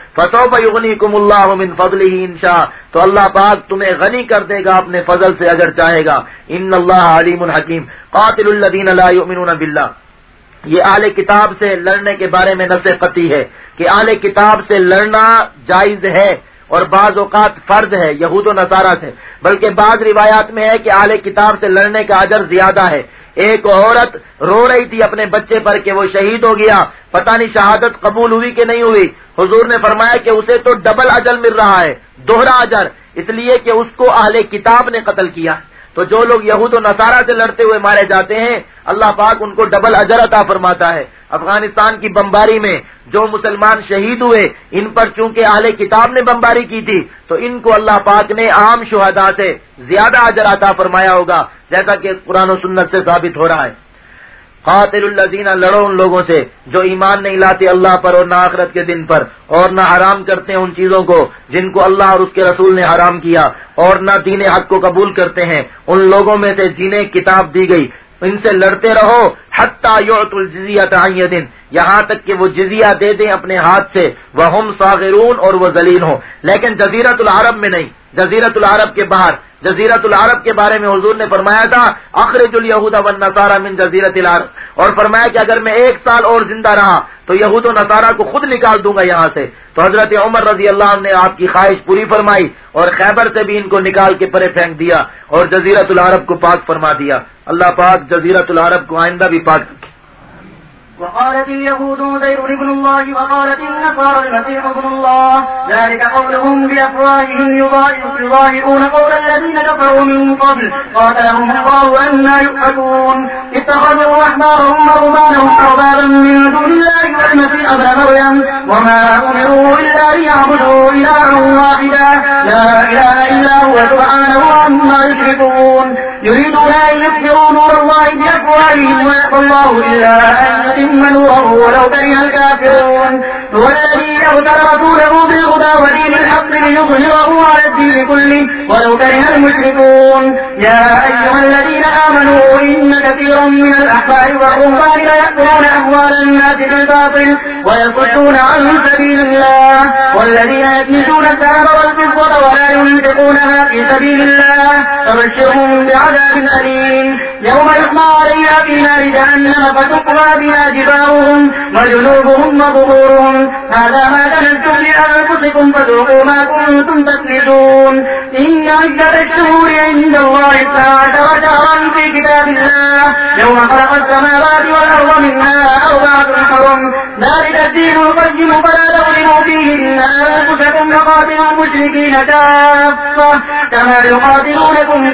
فسوف یغنیکم اللہ من فضلہ ان شاء، تو اللہ پاک تمہیں غنی کر دے گا اپنے فضل سے اگر چاہے گا. ان اللہ علیم حکیم. قاتل الذین لا یؤمنون باللہ، یہ اہل کتاب سے لڑنے کے بارے میں نص قطعی ہے کہ اہل کتاب سے لڑنا جائز ہے اور بعض اوقات فرض ہے یہود و نصارہ سے، بلکہ بعض روایات میں ہے کہ اہل کتاب سے لڑنے کا اجر زیادہ ہے. ایک عورت رو رہی تھی اپنے بچے پر کہ وہ شہید ہو گیا، پتہ نہیں شہادت قبول ہوئی کہ نہیں ہوئی. حضور نے فرمایا کہ اسے تو ڈبل اجر مل رہا ہے، دوہرا اجر، اس لیے کہ اس کو اہل کتاب نے قتل کیا. تو جو لوگ یہود و نصارہ سے لڑتے ہوئے مارے جاتے ہیں اللہ پاک ان کو ڈبل اجر عطا فرماتا ہے. افغانستان کی بمباری میں جو مسلمان شہید ہوئے ان پر چونکہ اہل کتاب نے بمباری کی تھی تو ان کو اللہ پاک نے عام شہداء سے زیادہ اجر عطا فرمایا ہوگا، جیسا کہ قرآن و سنت سے ثابت ہو رہا ہے. قاتل الذین، لڑو ان لوگوں سے جو ایمان نہیں لاتے اللہ پر اور نہ آخرت کے دن پر، اور نہ حرام کرتے ہیں ان چیزوں کو جن کو اللہ اور اس کے رسول نے حرام کیا، اور نہ دین حق کو قبول کرتے ہیں ان لوگوں میں سے جنہیں کتاب دی گئی. ان سے لڑتے رہو حتی یعطوا الجزیۃ عن ید، یہاں تک کہ وہ جزیہ دے دیں اپنے ہاتھ سے، وہم صاغرون، اور وہ ذلیل ہوں. لیکن جزیرۃ العرب میں نہیں، جزیرۃ العرب کے باہر. جزیرۃ العرب کے بارے میں حضور نے فرمایا تھا اخرج الیہود والنصارى من جزیرۃ العرب، اور فرمایا کہ اگر میں ایک سال اور زندہ رہا تو یہود و نصارہ کو خود نکال دوں گا یہاں سے. تو حضرت عمر رضی اللہ عنہ نے آپ کی خواہش پوری فرمائی اور خیبر سے بھی ان کو نکال کے پرے پھینک دیا اور جزیرۃ العرب کو پاک فرما دیا. اللہ پاک جزیرۃ العرب کو آئندہ بھی پاک رکھے. وقالت اليهود عزير ابن الله وقالت النصارى المسيح ابن الله ذلك قولهم بأفواههم يضاهئون قول الذين كفروا من قبل قاتلهم الله أنى يؤفكون اتخذوا أحبارهم ورهبانهم أربابا من دون الله والمسيح ابن مريم وما أمروا إلا ليعبدوا إلها واحدا لا إله إلا هو سبحانه عما يشركون يريدون أن يكفروا نور الله بأفواههم ويأبى الله إلا أن يتم نوره ولو كره الكافرون هو الذي أرسل رسوله بالهدى ودين الحق ليظهره على الدين كله ولو كره المشركون يا أيها الذين آمنوا إن كثيرا من الأحبار والرهبان ليأكلون أموال الناس بالباطل ويصدون عن سبيل الله والذين يكنزون الذهب والفضة ولا ينفقونها في سبيل الله فبشرهم بعذاب أليم يوم يحمى عليها في نار جهنم فتقوى بها جباههم وجنوبهم وظهورهم هذا ما كنتم لأنفسكم فذوقوا ما كنتم تكنزون إن عدة الشهور عند الله اثنا عشر شهرا في كتاب الله يوم خلق السماوات والأرض منها أربعة حرم ذلك الدين القيم فلا تظلموا فيهن أنفسكم وقاتلوا المشركين كافة كما يقاتلونكم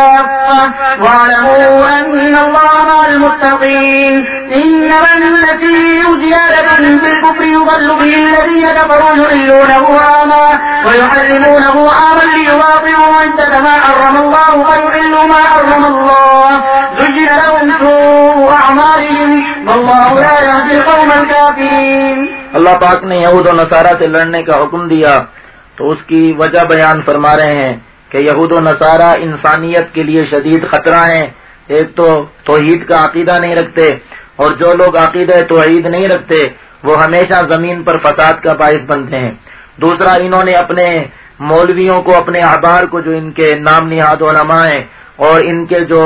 كافة واعلموا أن الله مع المتقين إنما النسيء زيادة في الكفر يضل به الذين كفروا يحلونه عاما ويحرمونه عاما ليواطئوا عدة ما حرم الله فيحلوا ما حرم الله زين لهم سوء أعمالهم والله لا يهدي القوم الكافرين. اللہ پاک نے یہود و نصارہ سے لڑنے کا حکم دیا تو اس کی وجہ بیان فرما رہے ہیں کہ یہود و نصارہ انسانیت کے لیے شدید خطرہ ہیں. ایک تو توحید کا عقیدہ نہیں رکھتے اور جو لوگ عقیدہ توحید نہیں رکھتے وہ ہمیشہ زمین پر فساد کا باعث بنتے ہیں. دوسرا انہوں نے اپنے مولویوں کو، اپنے احبار کو جو ان کے نام نہاد علماء ہیں اور ان کے جو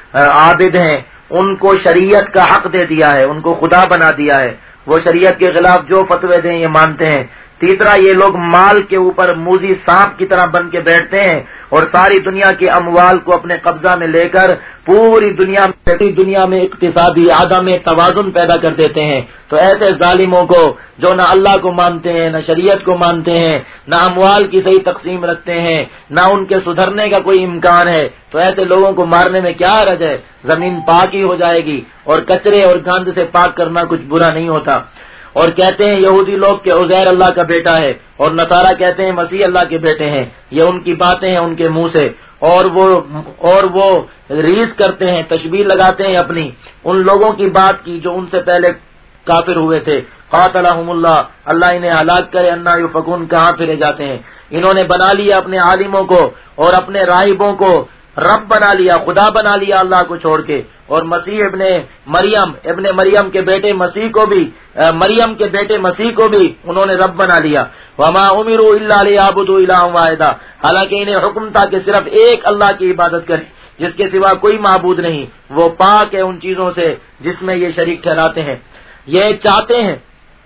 عابد ہیں ان کو شریعت کا حق دے دیا ہے، ان کو خدا بنا دیا ہے. وہ شریعت کے خلاف جو فتوے دیں یہ مانتے ہیں. تیسرا یہ لوگ مال کے اوپر موذی سانپ کی طرح بن کے بیٹھتے ہیں اور ساری دنیا کے اموال کو اپنے قبضہ میں لے کر پوری دنیا میں دنیا میں اقتصادی عدم توازن پیدا کر دیتے ہیں. تو ایسے ظالموں کو جو نہ اللہ کو مانتے ہیں، نہ شریعت کو مانتے ہیں، نہ اموال کی صحیح تقسیم رکھتے ہیں، نہ ان کے سدھرنے کا کوئی امکان ہے، تو ایسے لوگوں کو مارنے میں کیا حرج ہے؟ زمین پاک ہی ہو جائے گی اور کچرے اور گند سے پاک کرنا کچھ برا نہیں ہوتا. اور کہتے ہیں یہودی لوگ کہ عزیر اللہ کا بیٹا ہے اور نصارہ کہتے ہیں مسیح اللہ کے بیٹے ہیں. یہ ان کی باتیں ہیں ان کے منہ سے، اور وہ اور وہ ریز کرتے ہیں، تشبیہ لگاتے ہیں اپنی ان لوگوں کی بات کی جو ان سے پہلے کافر ہوئے تھے. قاتلہم اللہ، اللہ انہیں ہلاک کرے. انا یؤفکون، کہاں پھرے جاتے ہیں. انہوں نے بنا لیا اپنے عالموں کو اور اپنے راہبوں کو رب بنا لیا، خدا بنا لیا اللہ کو چھوڑ کے، اور مسیح ابن مریم ابن مریم کے بیٹے مسیح کو بھی مریم کے بیٹے مسیح کو بھی انہوں نے رب بنا لیا۔ وما امروا الا ليعبدوا الها واحدا، حالانکہ انہیں حکم تھا کہ صرف ایک اللہ کی عبادت کریں جس کے سوا کوئی معبود نہیں، وہ پاک ہے ان چیزوں سے جس میں یہ شریک ٹھہراتے ہیں۔ یہ چاہتے ہیں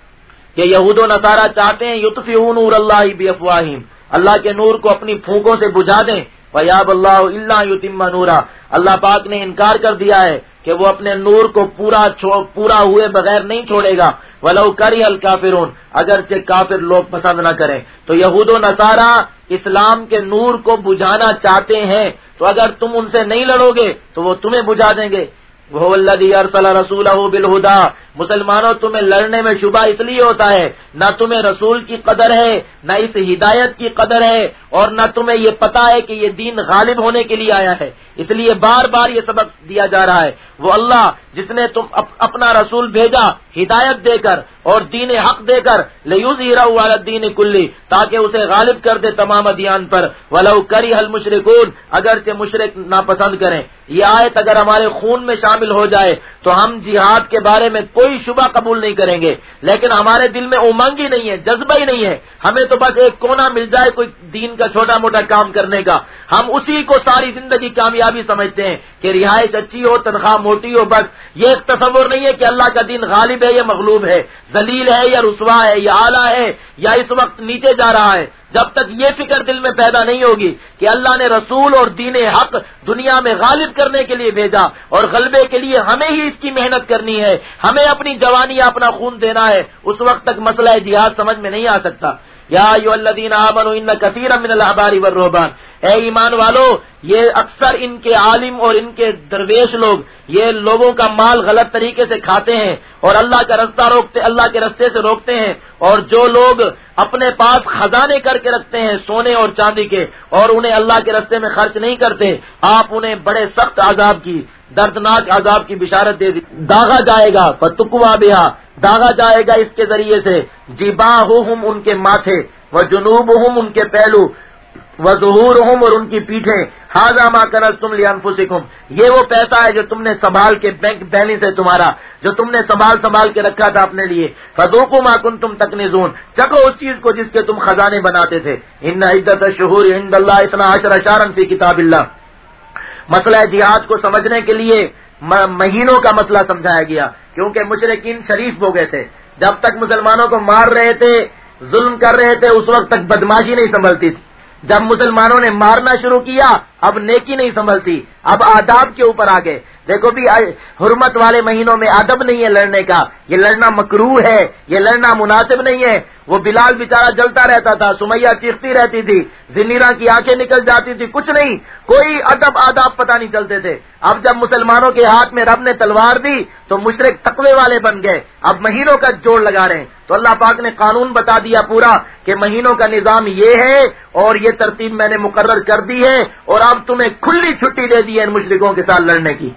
کہ یہود و نصارہ چاہتے ہیں یطفئوا نور اللہ بافواہہم، اللہ کے نور کو اپنی پھونکوں سے بجھا دیں، وَيَأْبَى اللَّهُ إِلَّا يُتِمَّ نُورَهُ، اللہ پاک نے انکار کر دیا ہے کہ وہ اپنے نور کو پورا پورا ہوئے بغیر نہیں چھوڑے گا، وَلَوْ كَرِهَ الْكَافِرُونَ، اگرچہ کافر لوگ پسند نہ کریں۔ تو یہود و نصارہ اسلام کے نور کو بجھانا چاہتے ہیں، تو اگر تم ان سے نہیں لڑو گے تو وہ تمہیں بجھا دیں گے۔ وَهُوَ الَّذِي أَرْسَلَ رَسُولَهُ بِالْهُدَى، مسلمانوں تمہیں لڑنے میں شبہ اس لیے ہوتا ہے نہ تمہیں رسول کی قدر ہے، نہ اس ہدایت کی قدر ہے، اور نہ تمہیں یہ پتا ہے کہ یہ دین غالب ہونے کے لیے آیا ہے، اس لیے بار بار یہ سبق دیا جا رہا ہے۔ وہ اللہ جس نے تم اپنا رسول بھیجا ہدایت دے کر اور دین حق دے کر، لِيُظْهِرَهُ عَلَى الدِّينِ كُلِّهِ، تاکہ اسے غالب کر دے تمام ادیان پر، وَلَوْ كَرِهَ الْمُشْرِكُونَ، اگرچہ مشرک ناپسند کریں۔ یہ آیت اگر ہمارے خون میں شامل ہو جائے تو ہم جہاد کے بارے میں کوئی شبہ قبول نہیں کریں گے، لیکن ہمارے دل میں امنگ ہی نہیں ہے، جذبہ ہی نہیں ہے، ہمیں تو بس ایک کونا مل جائے کوئی دین کا چھوٹا موٹا کام کرنے کا، ہم اسی کو ساری زندگی کامیابی سمجھتے ہیں کہ رہائش اچھی ہو، تنخواہ موٹی ہو، بس یہ ایک تصور نہیں ہے کہ اللہ کا دین غالب ہے یا مغلوب ہے، ذلیل ہے یا رسوا ہے یا اعلیٰ ہے یا اس وقت نیچے جا رہا ہے۔ جب تک یہ فکر دل میں پیدا نہیں ہوگی کہ اللہ نے رسول اور دین حق دنیا میں غالب کرنے کے لیے بھیجا اور غلبے کے لیے ہمیں ہی اس کی محنت کرنی ہے، ہمیں اپنی جوانی اپنا خون دینا ہے، اس وقت تک مسئلہ جہاد سمجھ میں نہیں آ سکتا۔ یا ایھا الذین آمنوا ان کثیرا من الاحبار والرہبان، اے ایمان والو، یہ اکثر ان کے عالم اور ان کے درویش لوگ یہ لوگوں کا مال غلط طریقے سے کھاتے ہیں اور اللہ کا رستہ روکتے اللہ کے رستے سے روکتے ہیں، اور جو لوگ اپنے پاس خزانے کر کے رکھتے ہیں سونے اور چاندی کے اور انہیں اللہ کے رستے میں خرچ نہیں کرتے، آپ انہیں بڑے سخت عذاب کی دردناک عذاب کی بشارت دے دی۔ داغا جائے گا فتقوا بہا، داغا جائے گا اس کے ذریعے سے، جباہہم ان کے ماتھے، وجنوبہم ان کے پہلو، وظہورہم اور ان کی پیٹھیں، ھذا ما کنزتم لانفسکم، یہ وہ پیسہ ہے جو تم نے سنبھال کے بینک بیلنس ہے تمہارا جو تم نے سنبھال سنبھال کے رکھا تھا اپنے لیے، فذوقوا ما کنتم تکنزون، چکھو اس چیز کو جس کے تم خزانے بناتے تھے۔ ان عدۃ الشہور عند اللہ اثنا عشر شہرا فی کتاب اللہ، مسئلہ جہاد کو سمجھنے کے لیے مہینوں کا مسئلہ سمجھایا گیا، کیونکہ مشرکین شریف ہو گئے تھے، جب تک مسلمانوں کو مار رہے تھے ظلم کر رہے تھے اس وقت تک بدماشی نہیں سنبھلتی تھی، جب مسلمانوں نے مارنا شروع کیا اب نیکی نہیں سنبھلتی، اب آداب کے اوپر آ گئے۔ دیکھو بھی حرمت والے مہینوں میں ادب نہیں ہے لڑنے کا، یہ لڑنا مکروہ ہے، یہ لڑنا مناسب نہیں ہے۔ وہ بلال بیچارہ جلتا رہتا تھا، سمیہ چیختی رہتی تھی، زنیرہ کی آنکھیں نکل جاتی تھی، کچھ نہیں، کوئی ادب آداب پتہ نہیں چلتے تھے۔ اب جب مسلمانوں کے ہاتھ میں رب نے تلوار دی تو مشرک تقوی والے بن گئے، اب مہینوں کا جوڑ لگا رہے ہیں۔ تو اللہ پاک نے قانون بتا دیا پورا کہ مہینوں کا نظام یہ ہے اور یہ ترتیب میں نے مقرر کر دی ہے، اور اب تمہیں کھلی چھٹی دے دی ہے ان مشرکوں کے ساتھ لڑنے کی۔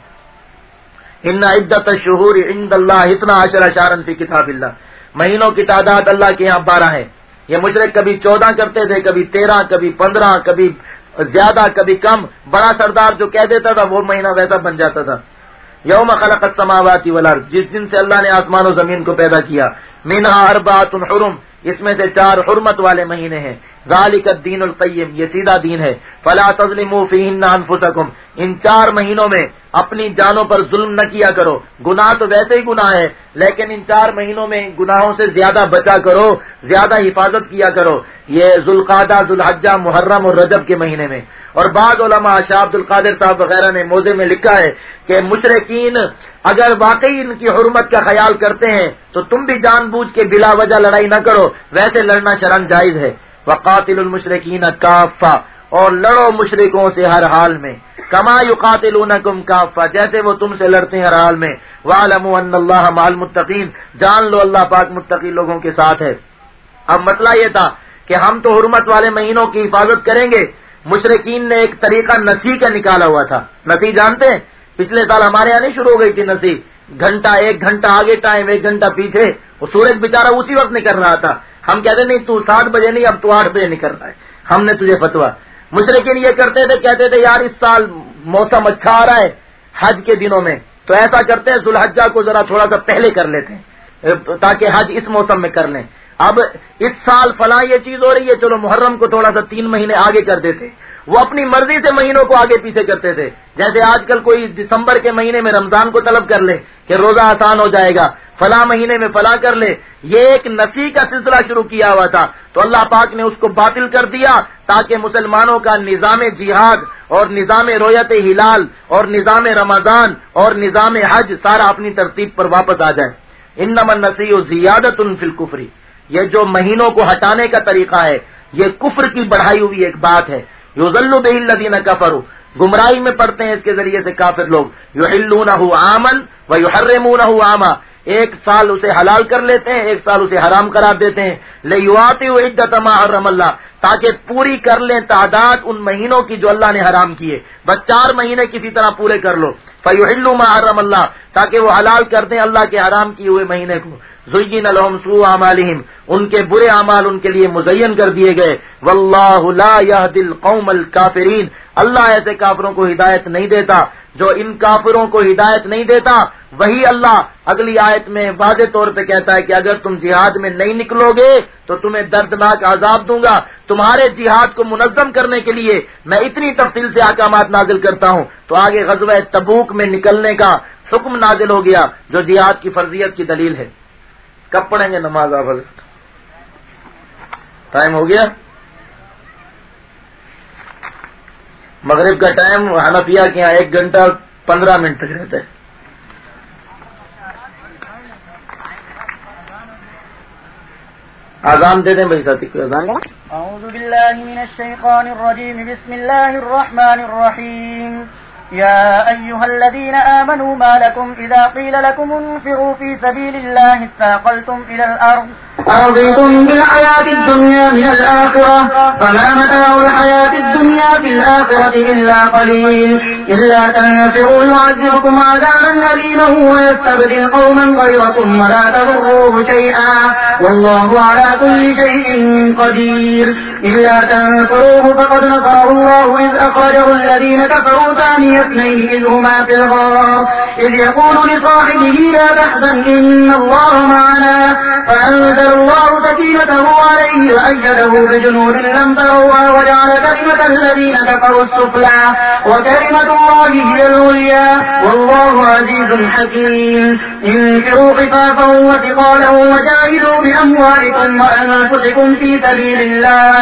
ان عدۃ الشہور عند اللہ اثنا عشر شہرا فی کتاب اللہ، مہینوں کی تعداد اللہ کے یہاں بارہ ہے۔ یہ مشرک کبھی چودہ کرتے تھے، کبھی تیرہ، کبھی پندرہ، کبھی زیادہ کبھی کم، بڑا سردار جو کہہ دیتا تھا وہ مہینہ ویسا بن جاتا تھا۔ یوم خلق السماوات والارض، جس دن سے اللہ نے آسمان و زمین کو پیدا کیا، منہا اربعۃ حرم، اس میں سے چار حرمت والے مہینے ہیں، ذالک الدین القیم، یہ سیدھا دین ہے، فلا تظلموا فیہن انفسکم، ان چار مہینوں میں اپنی جانوں پر ظلم نہ کیا کرو، گناہ تو ویسے ہی گناہ ہے لیکن ان چار مہینوں میں گناہوں سے زیادہ بچا کرو، زیادہ حفاظت کیا کرو، یہ ذوالقعدہ، ذوالحجہ، محرم اور رجب کے مہینے میں۔ اور بعض علماء شاہ عبد القادر صاحب وغیرہ نے موضع میں لکھا ہے کہ مشرکین اگر واقعی ان کی حرمت کا خیال کرتے ہیں تو تم بھی جان بوجھ کے بلا وجہ لڑائی نہ کرو، ویسے لڑنا شرعاً جائز ہے۔ وقاتل المشرکین کافہ، اور لڑو مشرکوں سے ہر حال میں، کما یقاتلونکم کافہ، جیسے وہ تم سے لڑتے ہیں ہر حال میں، وَاعْلَمُوا أَنَّ اللَّهَ مَعَ الْمُتَّقِينَ، جان لو اللہ پاک متقی لوگوں کے ساتھ ہے۔ اب مسئلہ یہ تھا کہ ہم تو حرمت والے مہینوں کی حفاظت کریں گے، مشرکین نے ایک طریقہ نسی کا نکالا ہوا تھا۔ نسی جانتے ہیں؟ پچھلے سال ہمارے یہاں نہیں شروع ہو گئی تھی نسی، گھنٹہ ایک گھنٹہ آگے ٹائم، ایک گھنٹہ پیچھے، وہ سورج بیچارہ اسی وقت نکل رہا تھا، ہم کہتے نہیں تو سات بجے نہیں اب تو آٹھ بجے نکل رہا ہے، ہم نے تجھے فتوا۔ مشرکین یہ کرتے تھے، کہتے تھے یار اس سال موسم اچھا آ رہا ہے حج کے دنوں میں، تو ایسا کرتے ہیں ذوالحجہ کو ذرا تھوڑا سا پہلے کر لیتے ہیں تاکہ حج اس موسم میں کر لیں. اب اس سال فلاں یہ چیز ہو رہی ہے، چلو محرم کو تھوڑا سا تین مہینے آگے کر دیتے. وہ اپنی مرضی سے مہینوں کو آگے پیچھے کرتے تھے. جیسے آج کل کوئی دسمبر کے مہینے میں رمضان کو طلب کر لے کہ روزہ آسان ہو جائے گا، فلاں مہینے میں فلاں کر لے. یہ ایک نسی کا سلسلہ شروع کیا ہوا تھا، تو اللہ پاک نے اس کو باطل کر دیا تاکہ مسلمانوں کا نظام جہاد اور نظام رویت ہلال اور نظام رمضان اور نظام حج سارا اپنی ترتیب پر واپس آ جائے. انما النسیء زیادۃ فی الکفر، یہ جو مہینوں کو ہٹانے کا طریقہ ہے یہ کفر کی بڑھائی ہوئی ایک بات ہے. یضل بہ الذین کفروا، گمراہی میں پڑتے ہیں اس کے ذریعے سے کافر لوگ. یحلونہ عاما ویحرمونہ عاما، ایک سال اسے حلال کر لیتے ہیں، ایک سال اسے حرام قرار دیتے ہیں. لیواطئوا عدۃ ما حرم اللہ، تاکہ پوری کر لیں تعداد ان مہینوں کی جو اللہ نے حرام کیے. بس چار مہینے کسی طرح پورے کر لو. فیحلوا ما حرم اللہ، تاکہ وہ حلال کر دیں اللہ کے حرام کیے ہوئے مہینے کو. زین لهم سوء اعمالهم، ان کے برے اعمال ان کے لیے مزین کر دیے گئے. واللہ لا يهدي القوم الكافرین، اللہ ایسے کافروں کو ہدایت نہیں دیتا. جو ان کافروں کو ہدایت نہیں دیتا وہی اللہ اگلی آیت میں واضح طور پہ کہتا ہے کہ اگر تم جہاد میں نہیں نکلو گے تو تمہیں دردناک عذاب دوں گا. تمہارے جہاد کو منظم کرنے کے لیے میں اتنی تفصیل سے احکامات نازل کرتا ہوں. تو آگے غزوہ تبوک میں نکلنے کا حکم نازل ہو گیا جو جہاد کی فرضیت کی دلیل ہے. کب پڑھیں گے نماز آپ؟ ٹائم ہو گیا. مغرب کا ٹائم حنفیہ کے یہاں ایک گھنٹہ پندرہ منٹ تک رہتا ہے. آزان دے دیں بھائی ساتھی کو. آزان اعوذ باللہ من الشیطان الرجیم، بسم اللہ الرحمن الرحیم. يا أيها الذين آمنوا ما لكم إذا قيل لكم انفروا في سبيل الله اثاقلتم إلى الأرض أرضيتم بالحياة الدنيا من الآخرة فما متاع الحياة الدنيا في الآخرة إلا قليل إلا تنفروا يعذبكم عذابا أليما ويستبدل قوما غيركم ولا تضروه شيئا والله على كل شيء قدير إلا تنفروه فقد نصره الله إذ أخرجه الذين كفروا ثاني اثنين إذ هما في الغار إذ يقول لصاحبه لا تحزن إن الله معنا فأنزل الله سكينته عليه وأيده بجنود لم تروها وجعل كلمة الذين كفروا السفلى وكلمة الله هي العليا والله عزيز حكيم. انفروا خفافا وثقالا وجاهدوا بأموالكم وأنفسكم في سبيل الله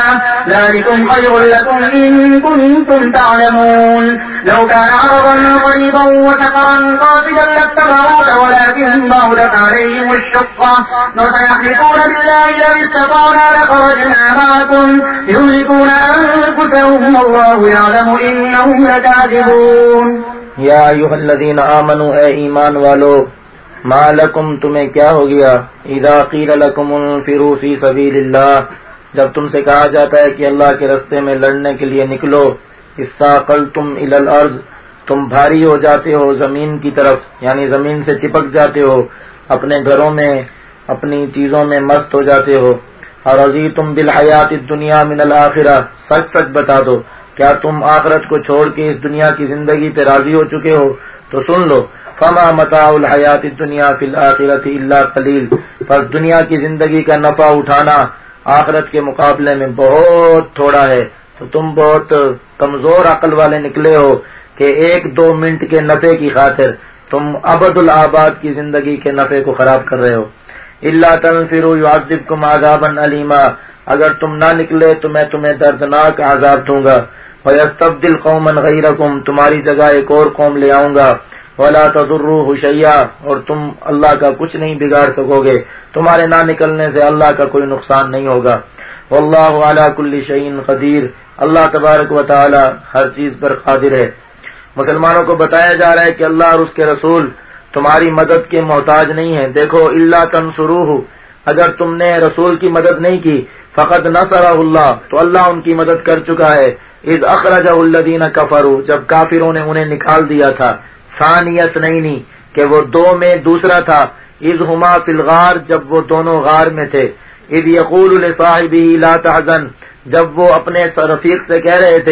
ذلكم خير لكم إن كنتم تعلمون. لو كان عرضا قريبا وسفرا قاصدا لاتبعوك ولكن بعدت عليهم الشقة وسيحلفون بالله لو استطعنا لخرجنا معكم يهلكون أنفسهم والله يعلم إنهم لكاذبون. یا ایھا الذین آمنوا، اے ایمان والو، ما لکم تمہیں کیا ہو گیا، اذا قیل لکم انفروا فی سبیل اللہ، جب تم سے کہا جاتا ہے کہ اللہ کے رستے میں لڑنے کے لیے نکلو، استاقلتم الی الارض، تم بھاری ہو جاتے ہو زمین کی طرف، یعنی زمین سے چپک جاتے ہو، اپنے گھروں میں اپنی چیزوں میں مست ہو جاتے ہو. اور رضیتم بالحیات الدنیا من الآخرہ، سچ سچ بتا دو کیا تم آخرت کو چھوڑ کے اس دنیا کی زندگی پہ راضی ہو چکے ہو؟ تو سن لو، فما متاع الحیات الدنیا فی الآخرۃ الا قلیل، پس دنیا کی زندگی کا نفع اٹھانا آخرت کے مقابلے میں بہت تھوڑا ہے. تو تم بہت کمزور عقل والے نکلے ہو کہ ایک دو منٹ کے نفع کی خاطر تم ابد الآباد کی زندگی کے نفع کو خراب کر رہے ہو. الا تنفروا يعذبكم عذابا الیما، اگر تم نہ نکلے تو میں تمہیں دردناک عذاب دوں گا. وَيَسْتَبْدِلْ قَوْمًا غَيْرَكُمْ، تمہاری جگہ ایک اور قوم لے آؤں گا. وَلَا تَضُرُّوهُ شَيْئًا، اور تم اللہ کا کچھ نہیں بگاڑ سکو گے، تمہارے نہ نکلنے سے اللہ کا کوئی نقصان نہیں ہوگا. وَاللَّهُ عَلَى كُلِّ شَيْءٍ قَدِيرٌ، اللہ تبارک و تعالی ہر چیز پر قادر ہے. مسلمانوں کو بتایا جا رہا ہے کہ اللہ اور اس کے رسول تمہاری مدد کے محتاج نہیں ہیں. دیکھو، الا تنصروہ، اگر تم نے رسول کی مدد نہیں کی، فقد نصرہ اللہ، تو اللہ ان کی مدد کر چکا ہے. اذ اخرجہ الذین کفروا، جب کافروں نے انہیں نکال دیا تھا. ثانیت نہیں نہیں کہ وہ دو میں دوسرا تھا. اذ ہما فی الغار، جب وہ دونوں غار میں تھے. اذ یقول لصاحبہ لا تحزن، جب وہ اپنے رفیق سے کہہ رہے تھے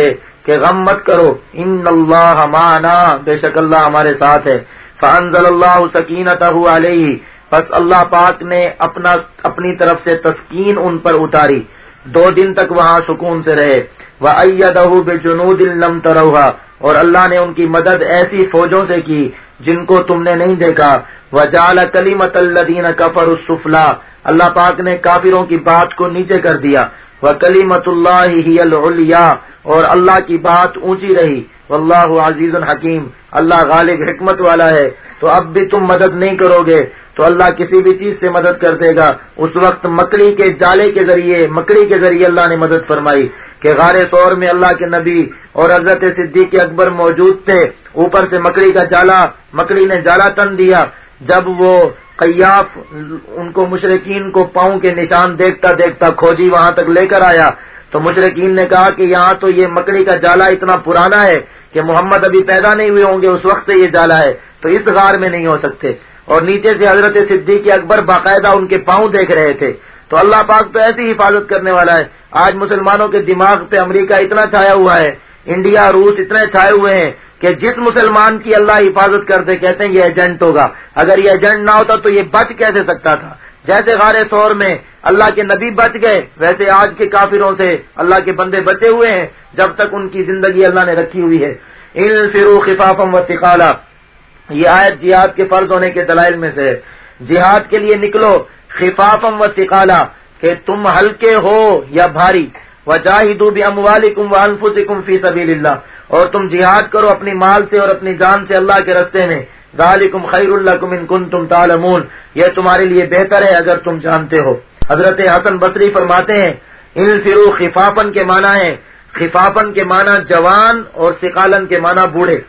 کہ غم مت کرو، ان اللہ معنا، بے شک اللہ ہمارے ساتھ ہے. فانزل اللہ سکینتہ علیہ، پس اللہ پاک نے اپنا اپنی طرف سے تسکین ان پر اتاری، دو دن تک وہاں سکون سے رہے. وَأَيَّدَهُ بِجُنُودٍ لَمْ تَرَوْهَا، اور اللہ نے ان کی مدد ایسی فوجوں سے کی جن کو تم نے نہیں دیکھا. وَجَعَلَ كَلِمَةَ الَّذِينَ كَفَرُوا السُّفْلَىٰ، اللہ پاک نے کافروں کی بات کو نیچے کر دیا. وَكَلِمَةُ اللَّهِ هِيَ الْعُلْيَا، اور اللہ کی بات اونچی رہی. واللہ عزیز حکیم، اللہ غالب حکمت والا ہے. تو اب بھی تم مدد نہیں کرو گے تو اللہ کسی بھی چیز سے مدد کر دے گا. اس وقت مکڑی کے جالے کے ذریعے مکڑی کے ذریعے اللہ نے مدد فرمائی کہ غار ثور میں اللہ کے نبی اور حضرت صدیق اکبر موجود تھے. اوپر سے مکڑی کا جالا، مکڑی نے جالا تن دیا. جب وہ قیاف ان کو مشرکین کو پاؤں کے نشان دیکھتا دیکھتا کھوجی وہاں تک لے کر آیا تو مشرکین نے کہا کہ یہاں تو یہ مکڑی کا جالا اتنا پرانا ہے کہ محمد ابھی پیدا نہیں ہوئے ہوں گے اس وقت سے یہ جالا ہے، تو اس غار میں نہیں ہو سکتے. اور نیچے سے حضرت صدیق اکبر باقاعدہ ان کے پاؤں دیکھ رہے تھے. تو اللہ پاک تو ایسی حفاظت کرنے والا ہے. آج مسلمانوں کے دماغ پہ امریکہ اتنا چھایا ہوا ہے، انڈیا روس اتنے چھائے ہوئے ہیں کہ جس مسلمان کی اللہ حفاظت کرتے کہتے ہیں یہ ایجنٹ ہوگا. اگر یہ ایجنٹ نہ ہوتا تو یہ بچ کیسے سکتا تھا؟ جیسے غار ثور میں اللہ کے نبی بچ گئے ویسے آج کے کافروں سے اللہ کے بندے بچے ہوئے ہیں جب تک ان کی زندگی اللہ نے رکھی ہوئی ہے. انفروا خفافا وثقالا، یہ آیت جہاد کے فرض ہونے کے دلائل میں سے ہے. جہاد کے لیے نکلو خفافا وثقالا، کہ تم ہلکے ہو یا بھاری. وجاہدوا باموالکم وانفسکم فی سبیل اللہ، اور تم جہاد کرو اپنی مال سے اور اپنی جان سے اللہ کے راستے میں. ذالکم خیر لکم ان کنتم تعلمون، یہ تمہارے لیے بہتر ہے اگر تم جانتے ہو. حضرت حسن بصری فرماتے ہیں انفروا خفافن کے معنی ہے، خفافن کے معنی جوان اور ثقالن کے معنی بوڑھے.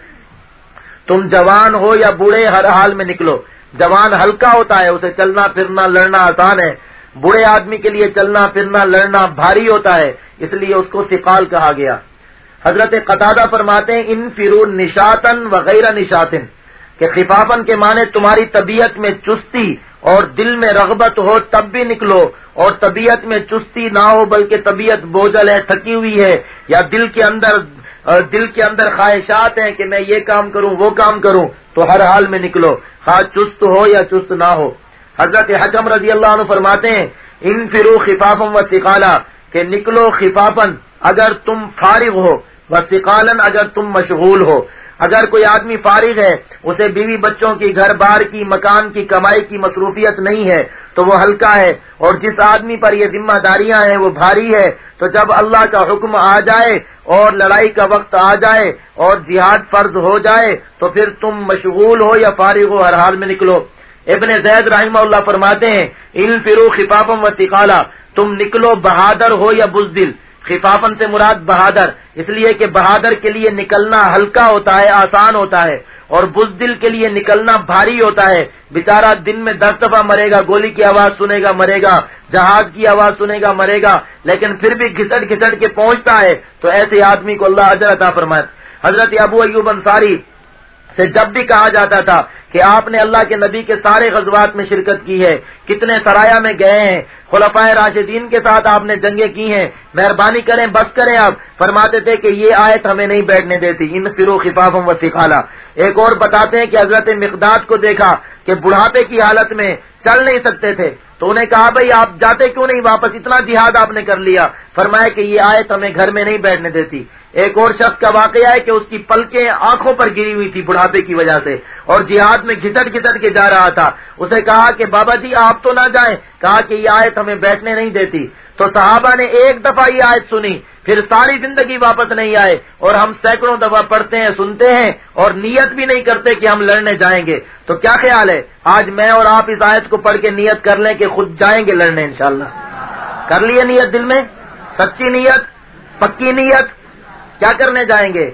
تم جوان ہو یا بوڑھے ہر حال میں نکلو. جوان ہلکا ہوتا ہے، اسے چلنا پھرنا لڑنا آسان ہے. بوڑھے آدمی کے لیے چلنا پھرنا لڑنا بھاری ہوتا ہے، اس لیے اس کو ثقال کہا گیا. حضرت قتادہ فرماتے ہیں انفروا نشاطن وغیر نشاطن، کہ خفافن کے معنی تمہاری طبیعت میں چستی اور دل میں رغبت ہو تب بھی نکلو، اور طبیعت میں چستی نہ ہو بلکہ طبیعت بوجھل ہے، تھکی ہوئی ہے، یا دل کے اندر دل کے اندر خواہشات ہیں کہ میں یہ کام کروں وہ کام کروں، تو ہر حال میں نکلو خواہ چست ہو یا چست نہ ہو. حضرت حکم رضی اللہ عنہ فرماتے ہیں انفروا خفافا وثقالا، کہ نکلو خفافن اگر تم فارغ ہو، وثقالن اگر تم مشغول ہو. اگر کوئی آدمی فارغ ہے، اسے بیوی بچوں کی گھر بار کی مکان کی کمائی کی مصروفیت نہیں ہے تو وہ ہلکا ہے، اور جس آدمی پر یہ ذمہ داریاں ہیں وہ بھاری ہے. تو جب اللہ کا حکم آ جائے اور لڑائی کا وقت آ جائے اور جہاد فرض ہو جائے تو پھر تم مشغول ہو یا فارغ ہو ہر حال میں نکلو. ابن زید رحمہ اللہ فرماتے ہیں انفروا خفافا وثقالا، تم نکلو بہادر ہو یا بزدل. خفافن سے مراد بہادر اس لیے کہ بہادر کے لیے نکلنا ہلکا ہوتا ہے، آسان ہوتا ہے، اور بزدل کے لیے نکلنا بھاری ہوتا ہے. بیچارہ دن میں دس دفعہ مرے گا، گولی کی آواز سنے گا مرے گا، جہاز کی آواز سنے گا مرے گا، لیکن پھر بھی گھسٹ گھسٹ کے پہنچتا ہے. تو ایسے آدمی کو اللہ اجر عطا فرمائے. حضرت ابو ایوب انصاری سے جب بھی کہا جاتا تھا کہ آپ نے اللہ کے نبی کے سارے غزوات میں شرکت کی ہے، کتنے سرایا میں گئے ہیں، خلفائے راشدین کے ساتھ آپ نے جنگیں کی ہیں، مہربانی کریں بس کریں آپ. فرماتے تھے کہ یہ آیت ہمیں نہیں بیٹھنے دیتی انفروا خفافا وثقالا. ایک اور بتاتے ہیں کہ حضرت مقداد کو دیکھا کہ بڑھاپے کی حالت میں چل نہیں سکتے تھے تو انہیں کہا بھئی آپ جاتے کیوں نہیں واپس، اتنا جہاد آپ نے کر لیا. فرمایا کہ یہ آیت ہمیں گھر میں نہیں بیٹھنے دیتی. ایک اور شخص کا واقعہ ہے کہ اس کی پلکیں آنکھوں پر گری ہوئی تھی بڑھاپے کی وجہ سے اور جہاد میں گھسٹ گھسٹ کے جا رہا تھا. اسے کہا کہ بابا جی آپ تو نہ جائیں، کہا کہ یہ آیت ہمیں بیٹھنے نہیں دیتی. تو صحابہ نے ایک دفعہ یہ آیت سنی، پھر ساری زندگی واپس نہیں آئے، اور ہم سینکڑوں دفعہ پڑھتے ہیں سنتے ہیں اور نیت بھی نہیں کرتے کہ ہم لڑنے جائیں گے. تو کیا خیال ہے آج میں اور آپ اس آیت کو پڑھ کے نیت کر لیں کہ خود جائیں گے لڑنے انشاءاللہ؟ کر لیے نیت دل میں، سچی نیت، پکی نیت. کیا کرنے جائیں گے؟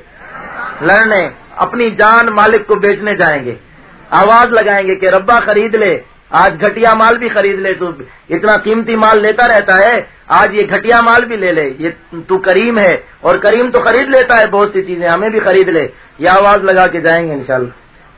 لڑنے. اپنی جان مالک کو بیچنے جائیں گے. آواز لگائیں گے کہ ربا خرید لے، آج گھٹیا مال بھی خرید لے، تو اتنا قیمتی مال لیتا رہتا ہے، آج یہ گھٹیا مال بھی لے لے، یہ تو کریم ہے، اور کریم تو خرید لیتا ہے بہت سی چیزیں، ہمیں بھی خرید لے. یہ آواز لگا کے جائیں گے انشاءاللہ.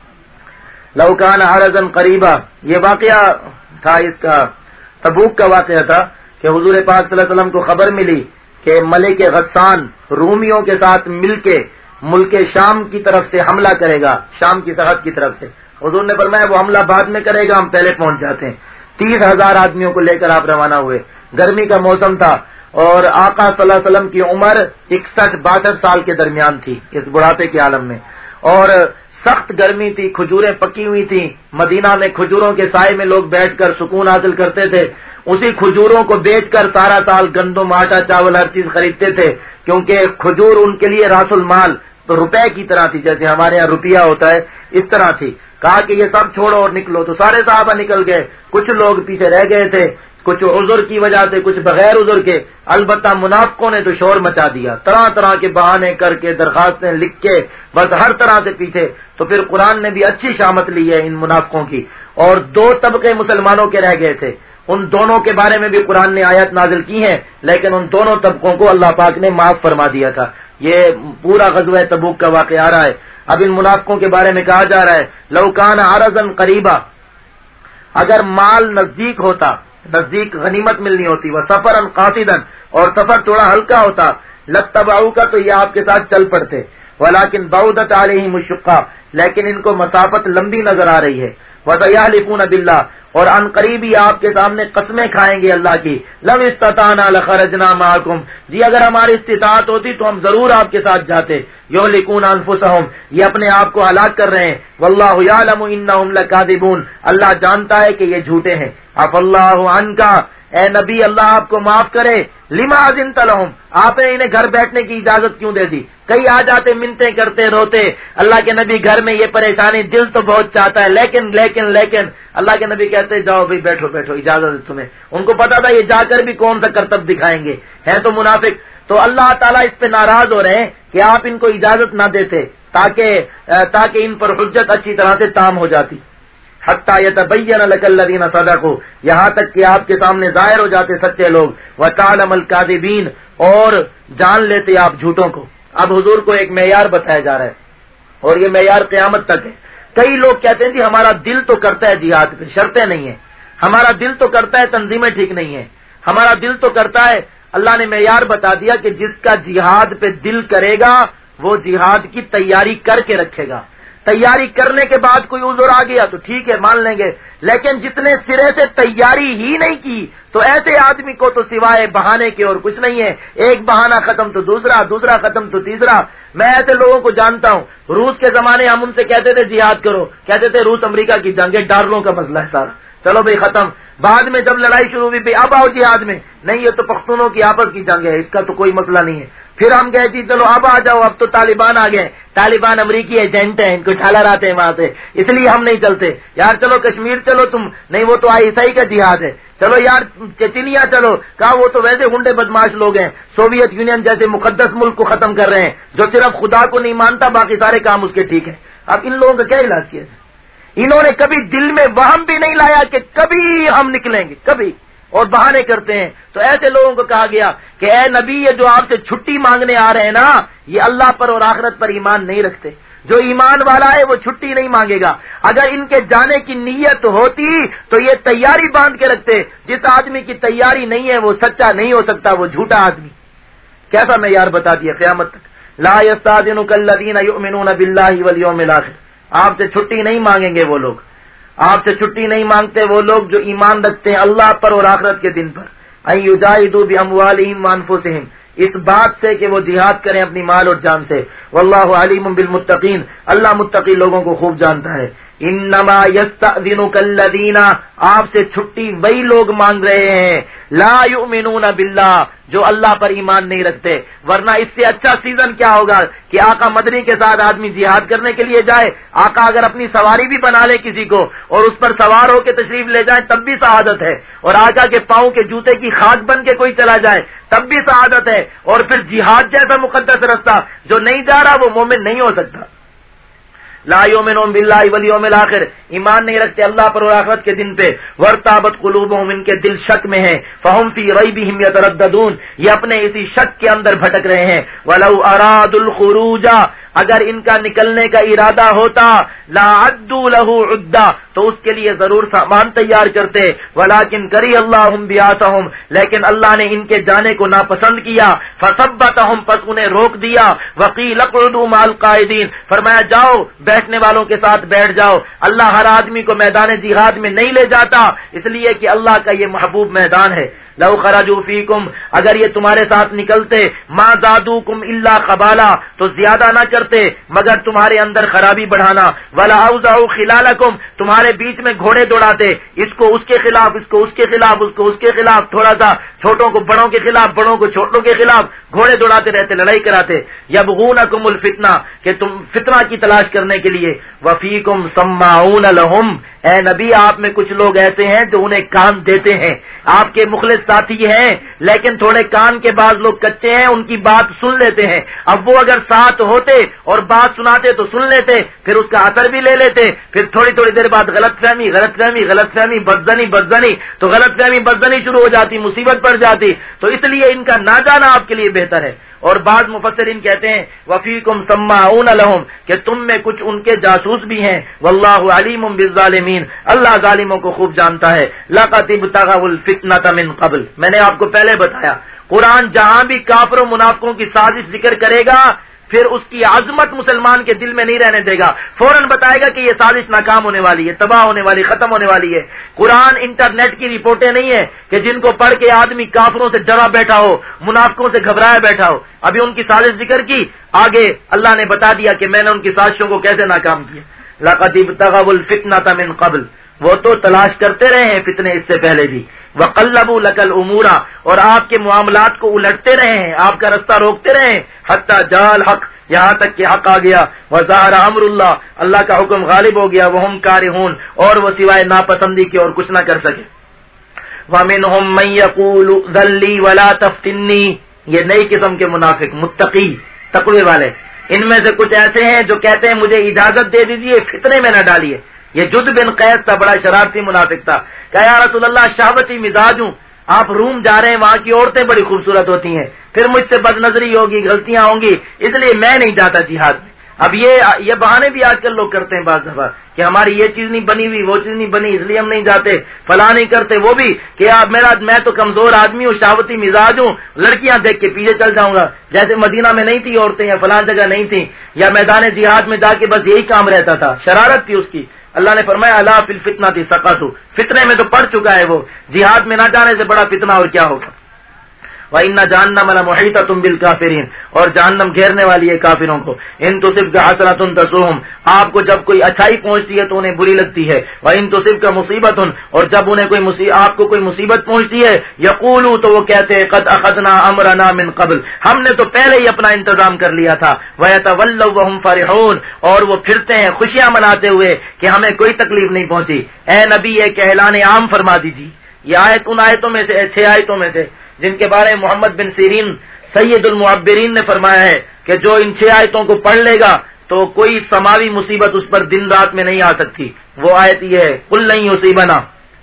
لو کان عرضا قریبا، یہ واقعہ تھا، اس کا تبوک کا واقعہ تھا کہ حضور پاک صلی اللہ علیہ وسلم کو خبر ملی کہ ملک غسان رومیوں کے ساتھ مل کے ملک شام کی طرف سے حملہ کرے گا، شام کی سرحد کی طرف سے. حضور نے فرمایا وہ حملہ بعد میں کرے گا، ہم پہلے پہنچ جاتے ہیں. تیس ہزار آدمیوں کو لے کر آپ روانہ ہوئے. گرمی کا موسم تھا اور آقا صلی اللہ علیہ وسلم کی عمر اکسٹھ باسٹھ سال کے درمیان تھی اس بڑھاپے کے عالم میں، اور سخت گرمی تھی، کھجوریں پکی ہوئی تھیں. مدینہ میں کھجوروں کے سائے میں لوگ بیٹھ کر سکون حاصل کرتے تھے. اسی کھجوروں کو بیچ کر سارا سال گندم، آٹا، چاول ہر چیز خریدتے تھے، کیونکہ کھجور ان کے لیے راس المال روپے کی طرح تھی، جیسے ہمارے یہاں روپیہ ہوتا ہے اس طرح تھی. کہا کہ یہ سب چھوڑو اور نکلو، تو سارے صحابہ نکل گئے. کچھ لوگ پیچھے رہ گئے تھے، کچھ عذر کی وجہ سے، کچھ بغیر عذر کے. البتہ منافقوں نے تو شور مچا دیا، طرح طرح کے بہانے کر کے، درخواستیں لکھ کے، بس ہر طرح سے پیچھے. تو پھر قرآن نے بھی اچھی شامت لی ہے ان منافقوں کی. اور دو طبقے مسلمانوں کے رہ گئے تھے، ان دونوں کے بارے میں بھی قرآن نے آیت نازل کی ہیں، لیکن ان دونوں طبقوں کو اللہ پاک نے معاف فرما دیا تھا. یہ پورا غزوہ تبوک کا واقعہ آ رہا ہے. اب ان منافقوں کے بارے میں کہا جا رہا ہے لو کان عرضا قریبا، اگر مال نزدیک ہوتا، نزدیک غنیمت ملنی ہوتی، وہ سفرا قاصدا، اور سفر تھوڑا ہلکا ہوتا، لتبعوک، تو یہ آپ کے ساتھ چل پڑتے. ولکن بعدت علیہم الشقہ، لیکن ان کو مسافت لمبی نظر آ رہی ہے. وسیحلفون باللہ، اور ان قریب ہی آپ کے سامنے قسمیں کھائیں گے اللہ کی. لو استطعنا لخرجنا معکم، جی اگر ہماری استطاعت ہوتی تو ہم ضرور آپ کے ساتھ جاتے. یہلکون انفسہم، یہ اپنے آپ کو ہلاک کر رہے ہیں. واللہ یعلم انہم لکاذبون، اللہ جانتا ہے کہ یہ جھوٹے ہیں. عف اللہ عنکا، اے نبی اللہ آپ کو معاف کرے. لما اذنت لہم، آپ نے انہیں گھر بیٹھنے کی اجازت کیوں دے دی؟ کئی آ جاتے منتیں کرتے روتے، اللہ کے نبی گھر میں یہ پریشانی، دل تو بہت چاہتا ہے لیکن لیکن لیکن اللہ کے نبی کہتے جاؤ بھائی بیٹھو بیٹھو، اجازت ہے تمہیں. ان کو پتا تھا یہ جا کر بھی کون سا کرتب دکھائیں گے، ہیں تو منافق. تو اللہ تعالیٰ اس پہ ناراض ہو رہے ہیں کہ آپ ان کو اجازت نہ دیتے تاکہ تاکہ ان پر حجت اچھی طرح سے تام ہو جاتی. حتی یتبین لک الذین صدقوا، یہاں تک کہ آپ کے سامنے ظاہر ہو جاتے سچے لوگ. وتعلم الکاذبین، اور جان لیتے آپ جھوٹوں کو. اب حضور کو ایک معیار بتایا جا رہا ہے اور یہ معیار قیامت تک ہے. کئی لوگ کہتے ہیں جی ہمارا دل تو کرتا ہے جہاد پہ، شرطیں نہیں ہیں. ہمارا دل تو کرتا ہے، تنظیمیں ٹھیک نہیں ہیں. ہمارا دل تو کرتا ہے. اللہ نے معیار بتا دیا کہ جس کا جہاد پہ دل کرے گا وہ جہاد کی تیاری کر کے رکھے گا. تیاری کرنے کے بعد کوئی عذر آ گیا تو ٹھیک ہے مان لیں گے، لیکن جس نے سرے سے تیاری ہی نہیں کی تو ایسے آدمی کو تو سوائے بہانے کے اور کچھ نہیں ہے. ایک بہانہ ختم تو دوسرا، دوسرا ختم تو تیسرا. میں ایسے لوگوں کو جانتا ہوں، روس کے زمانے ہم ان سے کہتے تھے جہاد کرو، کہتے تھے روس امریکہ کی جنگ ہے، ڈالروں کا مسئلہ ہے سارا، چلو بھائی ختم. بعد میں جب لڑائی شروع ہوئی اب آؤ جہاد میں، نہیں یہ تو پختونوں کی آپس کی جنگ ہے، اس کا تو کوئی مسئلہ نہیں ہے. پھر ہم گئے جی چلو اب آ جاؤ، اب تو طالبان آ گئے، طالبان امریکی ایجنٹ ہیں، ان کو ٹھالر آتے ہیں وہاں سے، اس لیے ہم نہیں چلتے. یار چلو کشمیر چلو تم، نہیں وہ تو عیسائی کا جہاد ہے. چلو یار چچینیا چلو، کہا وہ تو ویسے ہنڈے بدماش لوگ ہیں، سوویت یونین جیسے مقدس ملک کو ختم کر رہے ہیں جو صرف خدا کو نہیں مانتا، باقی سارے کام اس کے ٹھیک ہے. اب ان لوگوں کا کیا علاج کیا؟ انہوں نے کبھی دل میں وہم بھی نہیں لایا کہ کبھی ہم نکلیں گے، کبھی، اور بہانے کرتے ہیں. تو ایسے لوگوں کو کہا گیا کہ اے نبی یہ جو آپ سے چھٹی مانگنے آ رہے ہیں نا، یہ اللہ پر اور آخرت پر ایمان نہیں رکھتے. جو ایمان والا ہے وہ چھٹی نہیں مانگے گا. اگر ان کے جانے کی نیت ہوتی تو یہ تیاری باندھ کے رکھتے. جس آدمی کی تیاری نہیں ہے وہ سچا نہیں ہو سکتا، وہ جھوٹا آدمی. کیسا معیار بتا دیا قیامت تک. لا یستاذنک الذین یؤمنون باللہ والیوم الاخر، آپ سے چھٹی نہیں مانگیں گے وہ لوگ، آپ سے چھٹی نہیں مانگتے وہ لوگ جو ایمان رکھتے ہیں اللہ پر اور آخرت کے دن پر. ان یجاہدوا باموالہم وانفسہم، اس بات سے کہ وہ جہاد کریں اپنی مال اور جان سے. واللہ علیم بالمتقین، اللہ متقی لوگوں کو خوب جانتا ہے. انما یستأذنک الذین، آپ سے چھٹی وہی لوگ مانگ رہے ہیں لا یؤمنون باللہ، جو اللہ پر ایمان نہیں رکھتے. ورنہ اس سے اچھا سیزن کیا ہوگا کہ آقا مدنی کے ساتھ آدمی جہاد کرنے کے لیے جائے. آقا اگر اپنی سواری بھی بنا لے کسی کو اور اس پر سوار ہو کے تشریف لے جائیں تب بھی سعادت ہے. اور آقا کے پاؤں کے جوتے کی خاک بن کے کوئی چلا جائے تب بھی سعادت ہے. اور پھر جہاد جیسا مقدس رستہ جو نہیں جا رہا وہ مومن نہیں ہو سکتا. لا یؤمنون باللہ والیوم الاخر، ایمان نہیں رکھتے اللہ پر اور آخرت کے دن پہ. وارتابت قلوبہم، ان کے دل شک میں ہیں. فہم فی ریبہم یترددون، یہ اپنے اسی شک کے اندر بھٹک رہے ہیں. ولو ارادوا الخروج، اگر ان کا نکلنے کا ارادہ ہوتا لا عدوا له عدا تو اس کے لیے ضرور سامان تیار کرتے، ولکن کری اللہ بیاتہم لیکن اللہ نے ان کے جانے کو ناپسند کیا، فثبتہم پس انہیں روک دیا، وقیل اقعدوا مع القاعدین فرمایا جاؤ بیٹھنے والوں کے ساتھ بیٹھ جاؤ۔ اللہ ہر آدمی کو میدان جہاد میں نہیں لے جاتا اس لیے کہ اللہ کا یہ محبوب میدان ہے۔ لو خرجوا فیکم اگر یہ تمہارے ساتھ نکلتے ما زادوکم الا خبالا تو زیادہ نہ کرتے مگر تمہارے اندر خرابی بڑھانا، ولا اوزعوا خلالکم تمہارے بیچ میں گھوڑے دوڑاتے، اس کو اس کے خلاف اس کو اس کے خلاف اس کو اس کے خلاف، تھوڑا سا چھوٹوں کو بڑوں کے خلاف بڑوں کو چھوٹوں کے خلاف گھوڑے دوڑاتے رہتے، لڑائی کراتے۔ یبغونکم الفتنہ کہ تم فتنہ کی تلاش کرنے کے لیے، وفیکم سماعون لہم اے نبی آپ میں کچھ لوگ ایسے ہیں جو انہیں کان دیتے ہیں، آپ کے مخلص ساتھی ہیں لیکن تھوڑے کان کے بعض لوگ کچے ہیں، ان کی بات سن لیتے ہیں۔ اب وہ اگر ساتھ ہوتے اور بات سناتے تو سن لیتے، پھر اس کا اثر بھی لے لیتے، پھر تھوڑی تھوڑی دیر بعد غلط فہمی غلط فہمی غلط فہمی بدزنی بدزنی تو غلط فہمی بدزنی شروع ہو جاتی، مصیبت پڑ جاتی، تو اس لیے ان کا نہ جانا آپ کے لیے بہتر ہے۔ اور بعض مفسرین کہتے ہیں وفیکم سماعون لہم کہ تم میں کچھ ان کے جاسوس بھی ہیں، واللہ علیم بالظالمین اللہ ظالموں کو خوب جانتا ہے۔ لقد ابتغوا الفتنة من قبل میں نے آپ کو پہلے بتایا قرآن جہاں بھی کافر و منافقوں کی سازش ذکر کرے گا پھر اس کی عظمت مسلمان کے دل میں نہیں رہنے دے گا، فوراً بتائے گا کہ یہ سازش ناکام ہونے والی ہے، تباہ ہونے والی، ختم ہونے والی ہے۔ قرآن انٹرنیٹ کی رپورٹیں نہیں ہے کہ جن کو پڑھ کے آدمی کافروں سے ڈرا بیٹھا ہو، منافقوں سے گھبرایا بیٹھا ہو۔ ابھی ان کی سازش ذکر کی، آگے اللہ نے بتا دیا کہ میں نے ان کی سازشوں کو کیسے ناکام کیا۔ لقد ابتغوا الفتنة من قبل وہ تو تلاش کرتے رہے ہیں فتنے اس سے پہلے بھی، وقلبوا لك الامور اور آپ کے معاملات کو الٹتے رہے ہیں، آپ کا رستہ روکتے رہے ہیں، حتی جاء الحق یہاں تک کہ حق آ گیا، وظہر امر اللہ اللہ کا حکم غالب ہو گیا، وہم کارہون اور وہ سوائے ناپسندی کے اور کچھ نہ کر سکے۔ ومنهم من يقول ذلی ولا تفتنی یہ نئی قسم کے منافق متقی تقوی والے، ان میں سے کچھ ایسے ہیں جو کہتے ہیں مجھے اجازت دے دیجیے فتنے میں نہ ڈالیے۔ یہ جد بن قیس تھا، بڑا شرارتی منافق تھا، کہا یا رسول اللہ شہوتی مزاج ہوں، آپ روم جا رہے ہیں وہاں کی عورتیں بڑی خوبصورت ہوتی ہیں، پھر مجھ سے بد نظری ہوگی غلطیاں ہوں گی اس لیے میں نہیں جاتا جہاد میں۔ اب یہ یہ بہانے بھی آج کل لوگ کرتے ہیں بعض دفعہ کہ ہماری یہ چیز نہیں بنی ہوئی وہ چیز نہیں بنی اس لیے ہم نہیں جاتے، فلاں نہیں کرتے، وہ بھی کہ آپ میرا میں تو کمزور آدمی ہوں شہوتی مزاج ہوں، لڑکیاں دیکھ کے پیچھے چل جاؤں گا، جیسے مدینہ میں نہیں تھی عورتیں یا فلاں جگہ نہیں تھی یا میدان جہاد میں جا کے بس یہی کام رہتا تھا، شرارت تھی اس کی۔ اللہ نے فرمایا الا فی الفتنہ سقطوا فتنے میں تو پڑ چکا ہے وہ، جہاد میں نہ جانے سے بڑا فتنہ اور کیا ہوگا۔ وَإِنَّ جَهَنَّمَ لَمُحِيطَةٌ بِالْكَافِرِينَ اور جہنم گھیرنے والی ہے کافروں کو۔ ان تصبک حسنۃ تسؤہم آپ کو جب کوئی اچھائی پہنچتی ہے تو انہیں بری لگتی ہے، وَإِن تصبک مصیبۃ اور جب انہیں کوئی مصیبت آپ کو کوئی مصیبت پہنچتی ہے یقولوا تو وہ کہتے ہیں قد اخذنا امرنا من قبل ہم نے تو پہلے ہی اپنا انتظام کر لیا تھا، وَيَتَوَلَّوْا وَهُمْ فَرِحُونَ اور وہ پھرتے ہیں خوشیاں مناتے ہوئے کہ ہمیں کوئی تکلیف نہیں پہنچی۔ اے نبی ایک اعلان عام فرما دیجیے، یہ آیت ان آیتوں میں سے چھ آیتوں میں سے جن کے بارے میں محمد بن سیرین سید المعبرین نے فرمایا ہے کہ جو ان چھ آیتوں کو پڑھ لے گا تو کوئی سماوی مصیبت اس پر دن رات میں نہیں آ سکتی۔ وہ آیت یہ ہے قل لن یصیبنا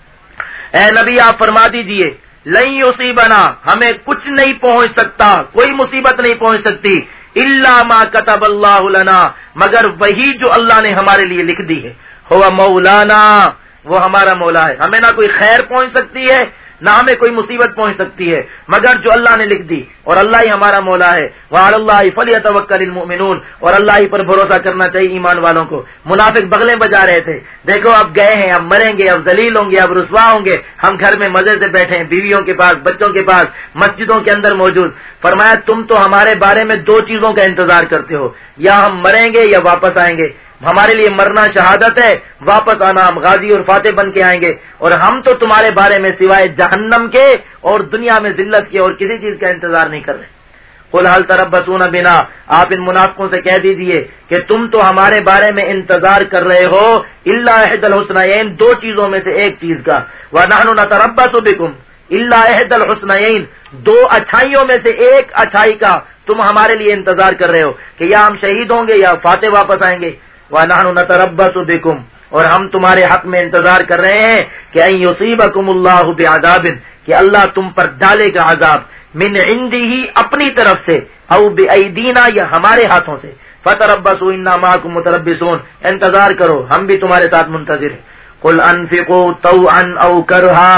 اے نبی آپ فرما دیجئے لن یصیبنا ہمیں کچھ نہیں پہنچ سکتا، کوئی مصیبت نہیں پہنچ سکتی، الا ما كتب اللہ لنا مگر وہی جو اللہ نے ہمارے لیے لکھ دی ہے، ہوا مولانا وہ ہمارا مولا ہے، ہمیں نہ کوئی خیر پہنچ سکتی ہے نہ ہمیں کوئی مصیبت پہنچ سکتی ہے مگر جو اللہ نے لکھ دی، اور اللہ ہی ہمارا مولا ہے۔ وعلی اللہ فلیتوکل المؤمنون اور اللہ ہی پر بھروسہ کرنا چاہیے ایمان والوں کو۔ منافق بغلیں بجا رہے تھے، دیکھو اب گئے ہیں، اب مریں گے، اب ذلیل ہوں گے، اب رسوا ہوں گے، ہم گھر میں مزے سے بیٹھے ہیں بیویوں کے پاس بچوں کے پاس مسجدوں کے اندر موجود۔ فرمایا تم تو ہمارے بارے میں دو چیزوں کا انتظار کرتے ہو، یا ہم مریں گے یا واپس آئیں گے، ہمارے لیے مرنا شہادت ہے، واپس آنا ہم غازی اور فاتح بن کے آئیں گے، اور ہم تو تمہارے بارے میں سوائے جہنم کے اور دنیا میں ذلت کے اور کسی چیز کا انتظار نہیں کر رہے۔ قل هل تربصون بنا آپ ان منافقوں سے کہہ دیجئے کہ تم تو ہمارے بارے میں انتظار کر رہے ہو الا احد الحسنیین دو چیزوں میں سے ایک چیز کا، ونحن نتربص بكم الا احد الحسنیین دو اچھائیوں میں سے ایک اچھائی کا تم ہمارے لیے انتظار کر رہے ہو کہ یا ہم شہید ہوں گے یا فاتح واپس آئیں گے۔ وَنَحْنُ نَتَرَبَّصُ بِكُمْ اور ہم تمہارے حق میں انتظار کر رہے ہیں کہ ان یصیبکم اللہ بعذاب کہ اللہ تم پر ڈالے گا عذاب، من عنده اپنی طرف سے، او بأیدینا یا ہمارے ہاتھوں سے، فتربصوا انا معکم متربصون، انتظار کرو ہم بھی تمہارے ساتھ منتظر ہیں. قل انفقوا طوعا او کرہا،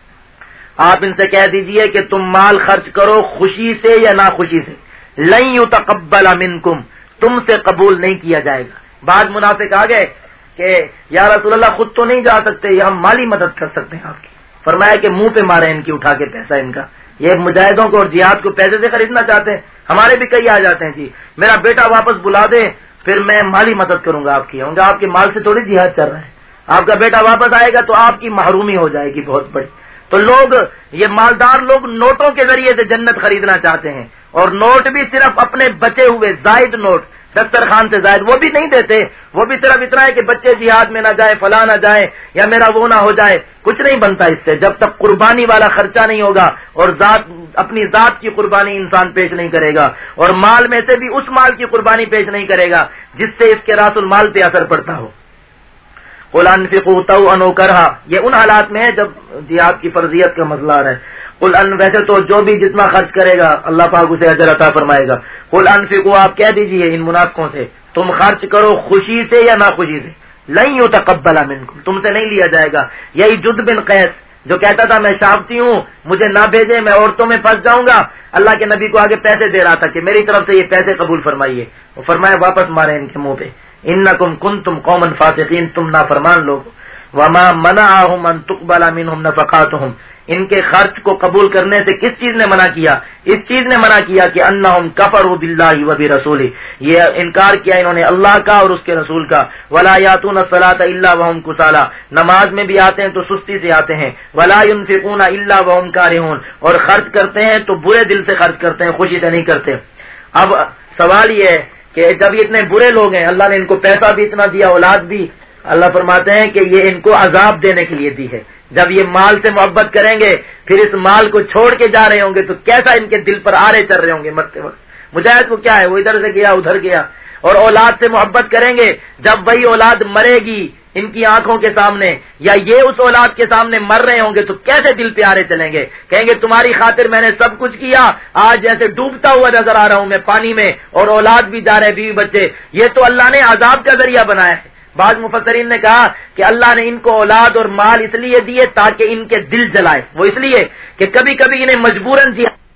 آپ ان سے کہہ دیجئے کہ تم مال خرچ کرو خوشی سے یا ناخوشی سے. لن یتقبل منکم، تم سے قبول نہیں کیا جائے گا. بعض منافق آ گئے کہ یا رسول اللہ خود تو نہیں جا سکتے، یہ ہم مالی مدد کر سکتے ہیں آپ کی. فرمایا کہ منہ پہ مارے ان کی اٹھا کے پیسہ ان کا، یہ مجاہدوں کو اور جہاد کو پیسے سے خریدنا چاہتے ہیں. ہمارے بھی کئی آ جاتے ہیں جی میرا بیٹا واپس بلا دے پھر میں مالی مدد کروں گا آپ کی. ہوں گے آپ کے مال سے تھوڑی جہاد چل رہا ہے، آپ کا بیٹا واپس آئے گا تو آپ کی محرومی ہو جائے گی بہت بڑی. تو لوگ یہ مالدار لوگ نوٹوں کے ذریعے سے جنت خریدنا چاہتے ہیں، اور نوٹ بھی صرف اپنے بچے ہوئے زائد نوٹ دسترخوان سے زائد وہ بھی نہیں دیتے. وہ بھی صرف اتنا ہے کہ بچے جہاد میں نہ جائے، فلاں نہ جائے، یا میرا وہ نہ ہو جائے. کچھ نہیں بنتا اس سے جب تک قربانی والا خرچہ نہیں ہوگا اور ذات اپنی ذات کی قربانی انسان پیش نہیں کرے گا، اور مال میں سے بھی اس مال کی قربانی پیش نہیں کرے گا جس سے اس کے راس المال پہ اثر پڑتا ہو. قل انفقوا طوعا او کرہا، یہ ان حالات میں ہے جب جہاد کی فرضیت کا مسئلہ آ رہا ہے. قل ان، ویسے تو جو بھی جتنا خرچ کرے گا اللہ پاک اسے اجر عطا فرمائے گا. قل انفقوا، آپ کہہ دیجئے ان منافقوں سے تم خرچ کرو خوشی سے یا ناخوشی سے. لن یتقبل منکم، تم سے نہیں لیا جائے گا. یہی جد بن قیس جو کہتا تھا میں شافتی ہوں مجھے نہ بھیجے میں عورتوں میں پھنس جاؤں گا، اللہ کے نبی کو آگے پیسے دے رہا تھا کہ میری طرف سے یہ پیسے قبول فرمائیے. وہ فرمایا واپس مارے ان کے منہ پہ، انکم کنتم قوما فاسقین، تم نافرمان لوگ. وما منعهم ان تقبل منهم نفقاتهم، ان کے خرچ کو قبول کرنے سے کس چیز نے منع کیا؟ اس چیز نے منع کیا کہ انہم کفروا باللہ وبرسولہ، یہ انکار کیا انہوں نے اللہ کا اور اس کے رسول کا. ولا یاتون الصلاۃ الا وهم کسالى، نماز میں بھی آتے ہیں تو سستی سے آتے ہیں. ولا ينفقون الا وهم کارہون، اور خرچ کرتے ہیں تو برے دل سے خرچ کرتے ہیں، خوشی سے نہیں کرتے. اب سوال یہ ہے کہ جب یہ اتنے برے لوگ ہیں، اللہ نے ان کو پیسہ بھی اتنا دیا، اولاد بھی، اللہ فرماتے ہیں کہ یہ ان کو عذاب دینے کے لیے دی ہے. جب یہ مال سے محبت کریں گے پھر اس مال کو چھوڑ کے جا رہے ہوں گے تو کیسا ان کے دل پر آرے چل رہے ہوں گے مرتے وقت. مجاہد کو کیا ہے، وہ ادھر سے گیا ادھر گیا. اور اولاد سے محبت کریں گے، جب وہی اولاد مرے گی ان کی آنکھوں کے سامنے یا یہ اس اولاد کے سامنے مر رہے ہوں گے تو کیسے دل پہ آرے چلیں گے. کہیں گے تمہاری خاطر میں نے سب کچھ کیا، آج جیسے ڈوبتا ہوا نظر آ رہا ہوں میں پانی میں، اور اولاد بھی جا رہے بیوی بچے. یہ تو اللہ نے عذاب کا ذریعہ بنایا ہے. بعض مفسرین نے کہا کہ اللہ نے ان کو اولاد اور مال اس لیے دیے تاکہ ان کے دل جلائے. وہ اس لیے کہ کبھی کبھی انہیں مجبوراً جی